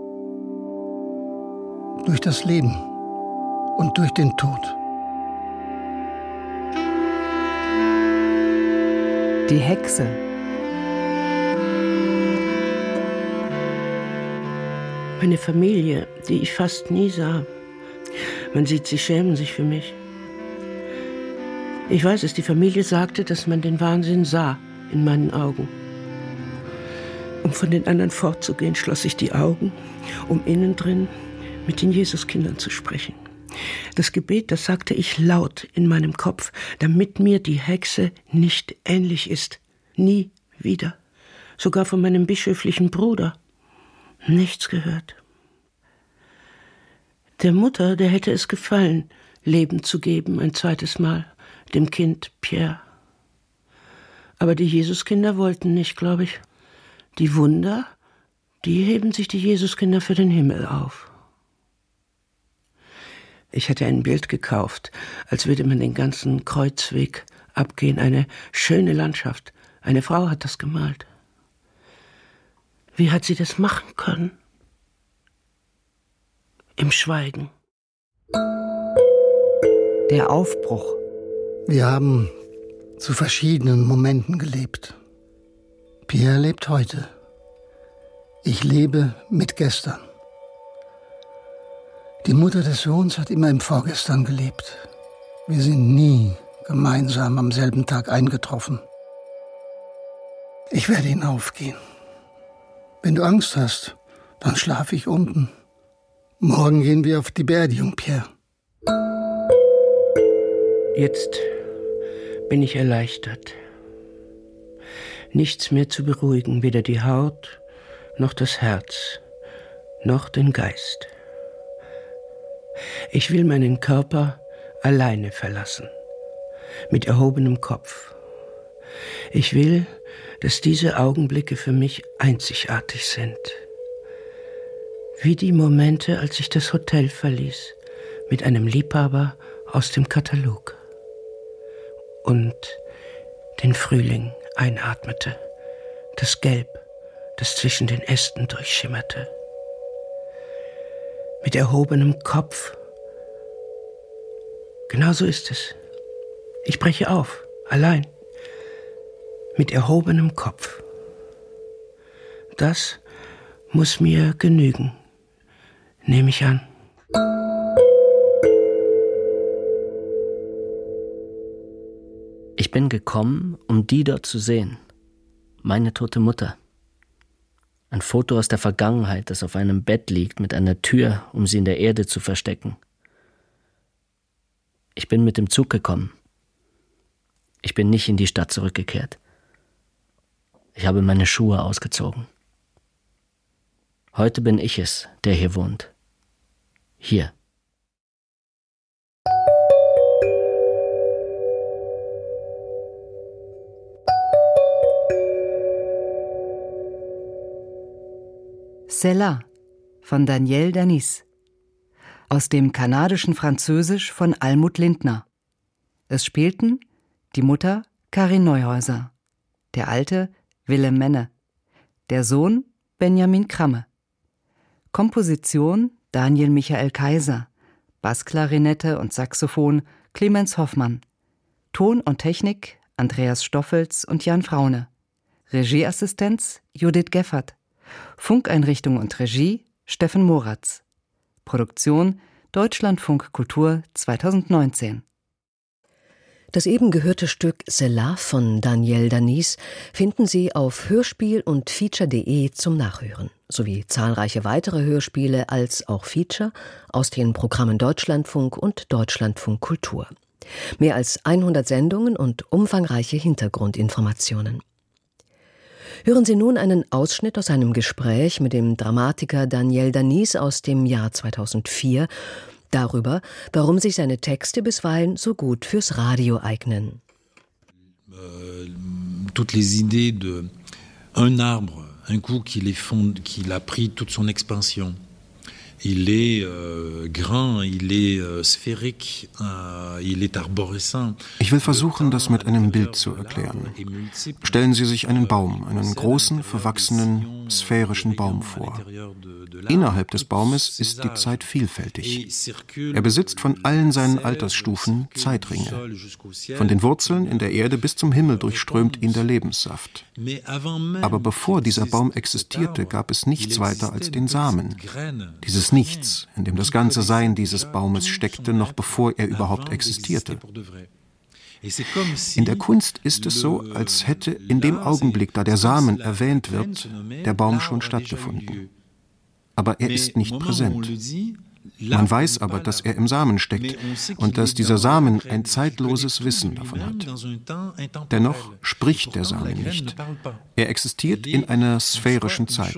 Durch das Leben und durch den Tod. Die Hexe. Meine Familie, die ich fast nie sah. Man sieht, sie schämen sich für mich. Ich weiß es, die Familie sagte, dass man den Wahnsinn sah in meinen Augen. Um von den anderen fortzugehen, schloss ich die Augen, um innen drin mit den Jesuskindern zu sprechen. Das Gebet, das sagte ich laut in meinem Kopf, damit mir die Hexe nicht ähnlich ist. Nie wieder. Sogar von meinem bischöflichen Bruder. Nichts gehört. Der Mutter, der hätte es gefallen, Leben zu geben, ein zweites Mal, dem Kind Pierre. Aber die Jesuskinder wollten nicht, glaube ich. Die Wunder, die heben sich die Jesuskinder für den Himmel auf. Ich hatte ein Bild gekauft, als würde man den ganzen Kreuzweg abgehen. Eine schöne Landschaft. Eine Frau hat das gemalt. Wie hat sie das machen können? Im Schweigen. Der Aufbruch. Wir haben zu verschiedenen Momenten gelebt. Pierre lebt heute. Ich lebe mit gestern. Die Mutter des Sohns hat immer im Vorgestern gelebt. Wir sind nie gemeinsam am selben Tag eingetroffen. Ich werde hinaufgehen. Wenn du Angst hast, dann schlafe ich unten. Morgen gehen wir auf die Beerdigung, Pierre. Jetzt bin ich erleichtert. Nichts mehr zu beruhigen, weder die Haut, noch das Herz, noch den Geist. Ich will meinen Körper alleine verlassen, mit erhobenem Kopf. Ich will, dass diese Augenblicke für mich einzigartig sind. Wie die Momente, als ich das Hotel verließ, mit einem Liebhaber aus dem Katalog und den Frühling einatmete, das Gelb, das zwischen den Ästen durchschimmerte. Mit erhobenem Kopf. Genau so ist es. Ich breche auf, allein. Mit erhobenem Kopf. Das muss mir genügen, nehme ich an. Ich bin gekommen, um die dort zu sehen. Meine tote Mutter. Ein Foto aus der Vergangenheit, das auf einem Bett liegt, mit einer Tür, um sie in der Erde zu verstecken. Ich bin mit dem Zug gekommen. Ich bin nicht in die Stadt zurückgekehrt. Ich habe meine Schuhe ausgezogen. Heute bin ich es, der hier wohnt. Hier. Celle von Daniel Danis. Aus dem kanadischen Französisch von Almut Lindner. Es spielten die Mutter Karin Neuhäuser, der Alte Willem Menne, der Sohn Benjamin Kramme. Komposition Daniel Michael Kaiser, Bassklarinette und Saxophon Clemens Hoffmann, Ton und Technik Andreas Stoffels und Jan Fraune. Regieassistenz Judith Geffert. Funkeinrichtung und Regie Steffen Moratz. Produktion Deutschlandfunk Kultur zweitausendneunzehn. Das eben gehörte Stück Selah von Daniel Danis finden Sie auf hörspiel und feature punkt de zum Nachhören, sowie zahlreiche weitere Hörspiele als auch Feature aus den Programmen Deutschlandfunk und Deutschlandfunk Kultur. Mehr als hundert Sendungen und umfangreiche Hintergrundinformationen. Hören Sie nun einen Ausschnitt aus einem Gespräch mit dem Dramatiker Daniel Danis aus dem Jahr zweitausendvier darüber, warum sich seine Texte bisweilen so gut fürs Radio eignen. Euh, toutes les idées de un arbre, un coup qu'il est fond, qu'il a pris toute son expansion. Il est euh, grand, il est euh, sphérique, euh, il est arborescent. Ich will versuchen, das mit einem Bild zu erklären. Stellen Sie sich einen Baum, einen großen, verwachsenen, sphärischen Baum vor. Innerhalb des Baumes ist die Zeit vielfältig. Er besitzt von allen seinen Altersstufen Zeitringe. Von den Wurzeln in der Erde bis zum Himmel durchströmt ihn der Lebenssaft. Aber bevor dieser Baum existierte, gab es nichts weiter als den Samen. Dieses Nichts, in dem das ganze Sein dieses Baumes steckte, noch bevor er überhaupt existierte. In der Kunst ist es so, als hätte in dem Augenblick, da der Samen erwähnt wird, der Baum schon stattgefunden. Aber er ist nicht präsent. Man weiß aber, dass er im Samen steckt und dass dieser Samen ein zeitloses Wissen davon hat. Dennoch spricht der Samen nicht. Er existiert in einer sphärischen Zeit.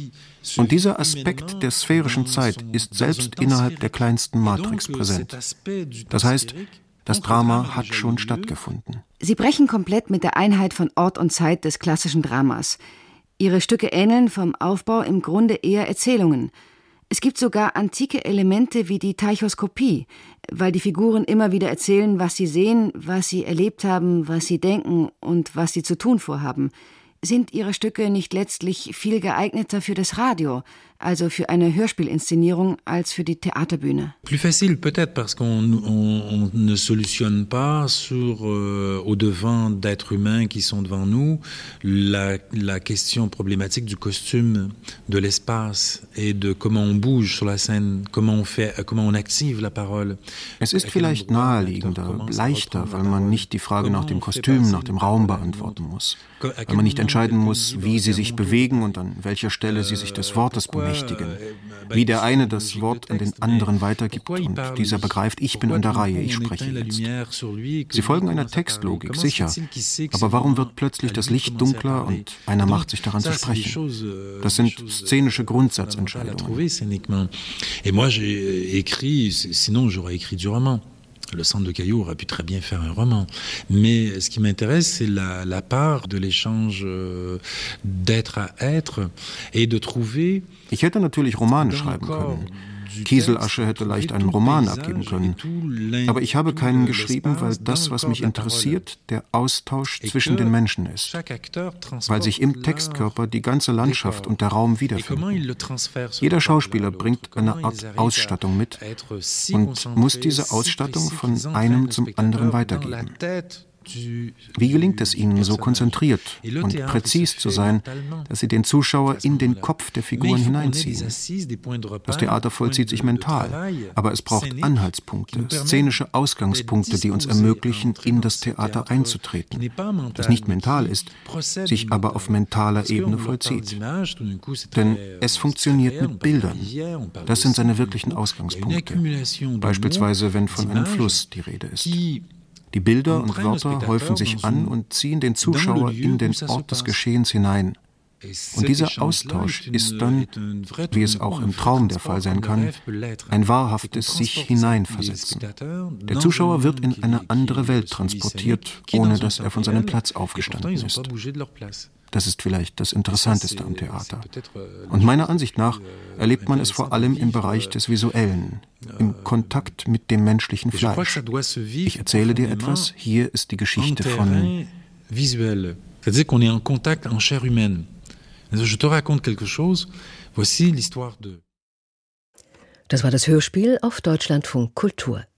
Und dieser Aspekt der sphärischen Zeit ist selbst innerhalb der kleinsten Matrix präsent. Das heißt, das Drama hat schon stattgefunden. Sie brechen komplett mit der Einheit von Ort und Zeit des klassischen Dramas. Ihre Stücke ähneln vom Aufbau im Grunde eher Erzählungen. Es gibt sogar antike Elemente wie die Teichoskopie, weil die Figuren immer wieder erzählen, was sie sehen, was sie erlebt haben, was sie denken und was sie zu tun vorhaben. Sind Ihre Stücke nicht letztlich viel geeigneter für das Radio, also für eine Hörspielinszenierung, als für die Theaterbühne? Plus facile peut-être parce qu'on on, on ne solutionne pas sur euh, au devant d'êtres humains qui sont devant nous la la question problématique du costume, de l'espace et de comment on bouge sur la scène, comment on fait, comment on active la parole. Es ist vielleicht naheliegender, leichter, weil man nicht die Frage nach dem Kostüm, nach dem Raum beantworten muss, weil man nicht entscheiden muss, wie sie sich bewegen und an welcher Stelle sie sich des Wortes bemächtigen. Wie der eine das Wort an den anderen weitergibt und dieser begreift, ich bin an der Reihe, ich spreche jetzt. Sie folgen einer Textlogik, sicher, aber warum wird plötzlich das Licht dunkler und einer macht sich daran zu sprechen? Das sind szenische Grundsatzentscheidungen. Et moi j'ai écrit, sinon j'aurais écrit du roman. Le Centre de Caillou aurait pu très bien faire un roman. Mais ce qui m'intéresse, c'est la, la part de l'échange euh, d'être à être et de trouver... Ich hätte natürlich Romane schreiben können. Kieselasche hätte leicht einen Roman abgeben können. Aber ich habe keinen geschrieben, weil das, was mich interessiert, der Austausch zwischen den Menschen ist. Weil sich im Textkörper die ganze Landschaft und der Raum wiederfinden. Jeder Schauspieler bringt eine Art Ausstattung mit und muss diese Ausstattung von einem zum anderen weitergeben. Wie gelingt es Ihnen, so konzentriert und präzis zu sein, dass Sie den Zuschauer in den Kopf der Figuren hineinziehen? Das Theater vollzieht sich mental, aber es braucht Anhaltspunkte, szenische Ausgangspunkte, die uns ermöglichen, in das Theater einzutreten, das nicht mental ist, sich aber auf mentaler Ebene vollzieht. Denn es funktioniert mit Bildern. Das sind seine wirklichen Ausgangspunkte. Beispielsweise, wenn von einem Fluss die Rede ist. Die Bilder und Wörter häufen sich an und ziehen den Zuschauer in den Ort des Geschehens hinein. Und dieser Austausch ist dann, wie es auch im Traum der Fall sein kann, ein wahrhaftes sich hineinversetzen. Der Zuschauer wird in eine andere Welt transportiert, ohne dass er von seinem Platz aufgestanden ist. Das ist vielleicht das Interessanteste am Theater. Und meiner Ansicht nach erlebt man es vor allem im Bereich des Visuellen, im Kontakt mit dem menschlichen Fleisch. Ich erzähle dir etwas, hier ist die Geschichte von... C'est-à-dire qu'on est en contact en chair humaine. Je te raconte quelque chose, voici l'histoire de... Das war das Hörspiel auf Deutschlandfunk Kultur.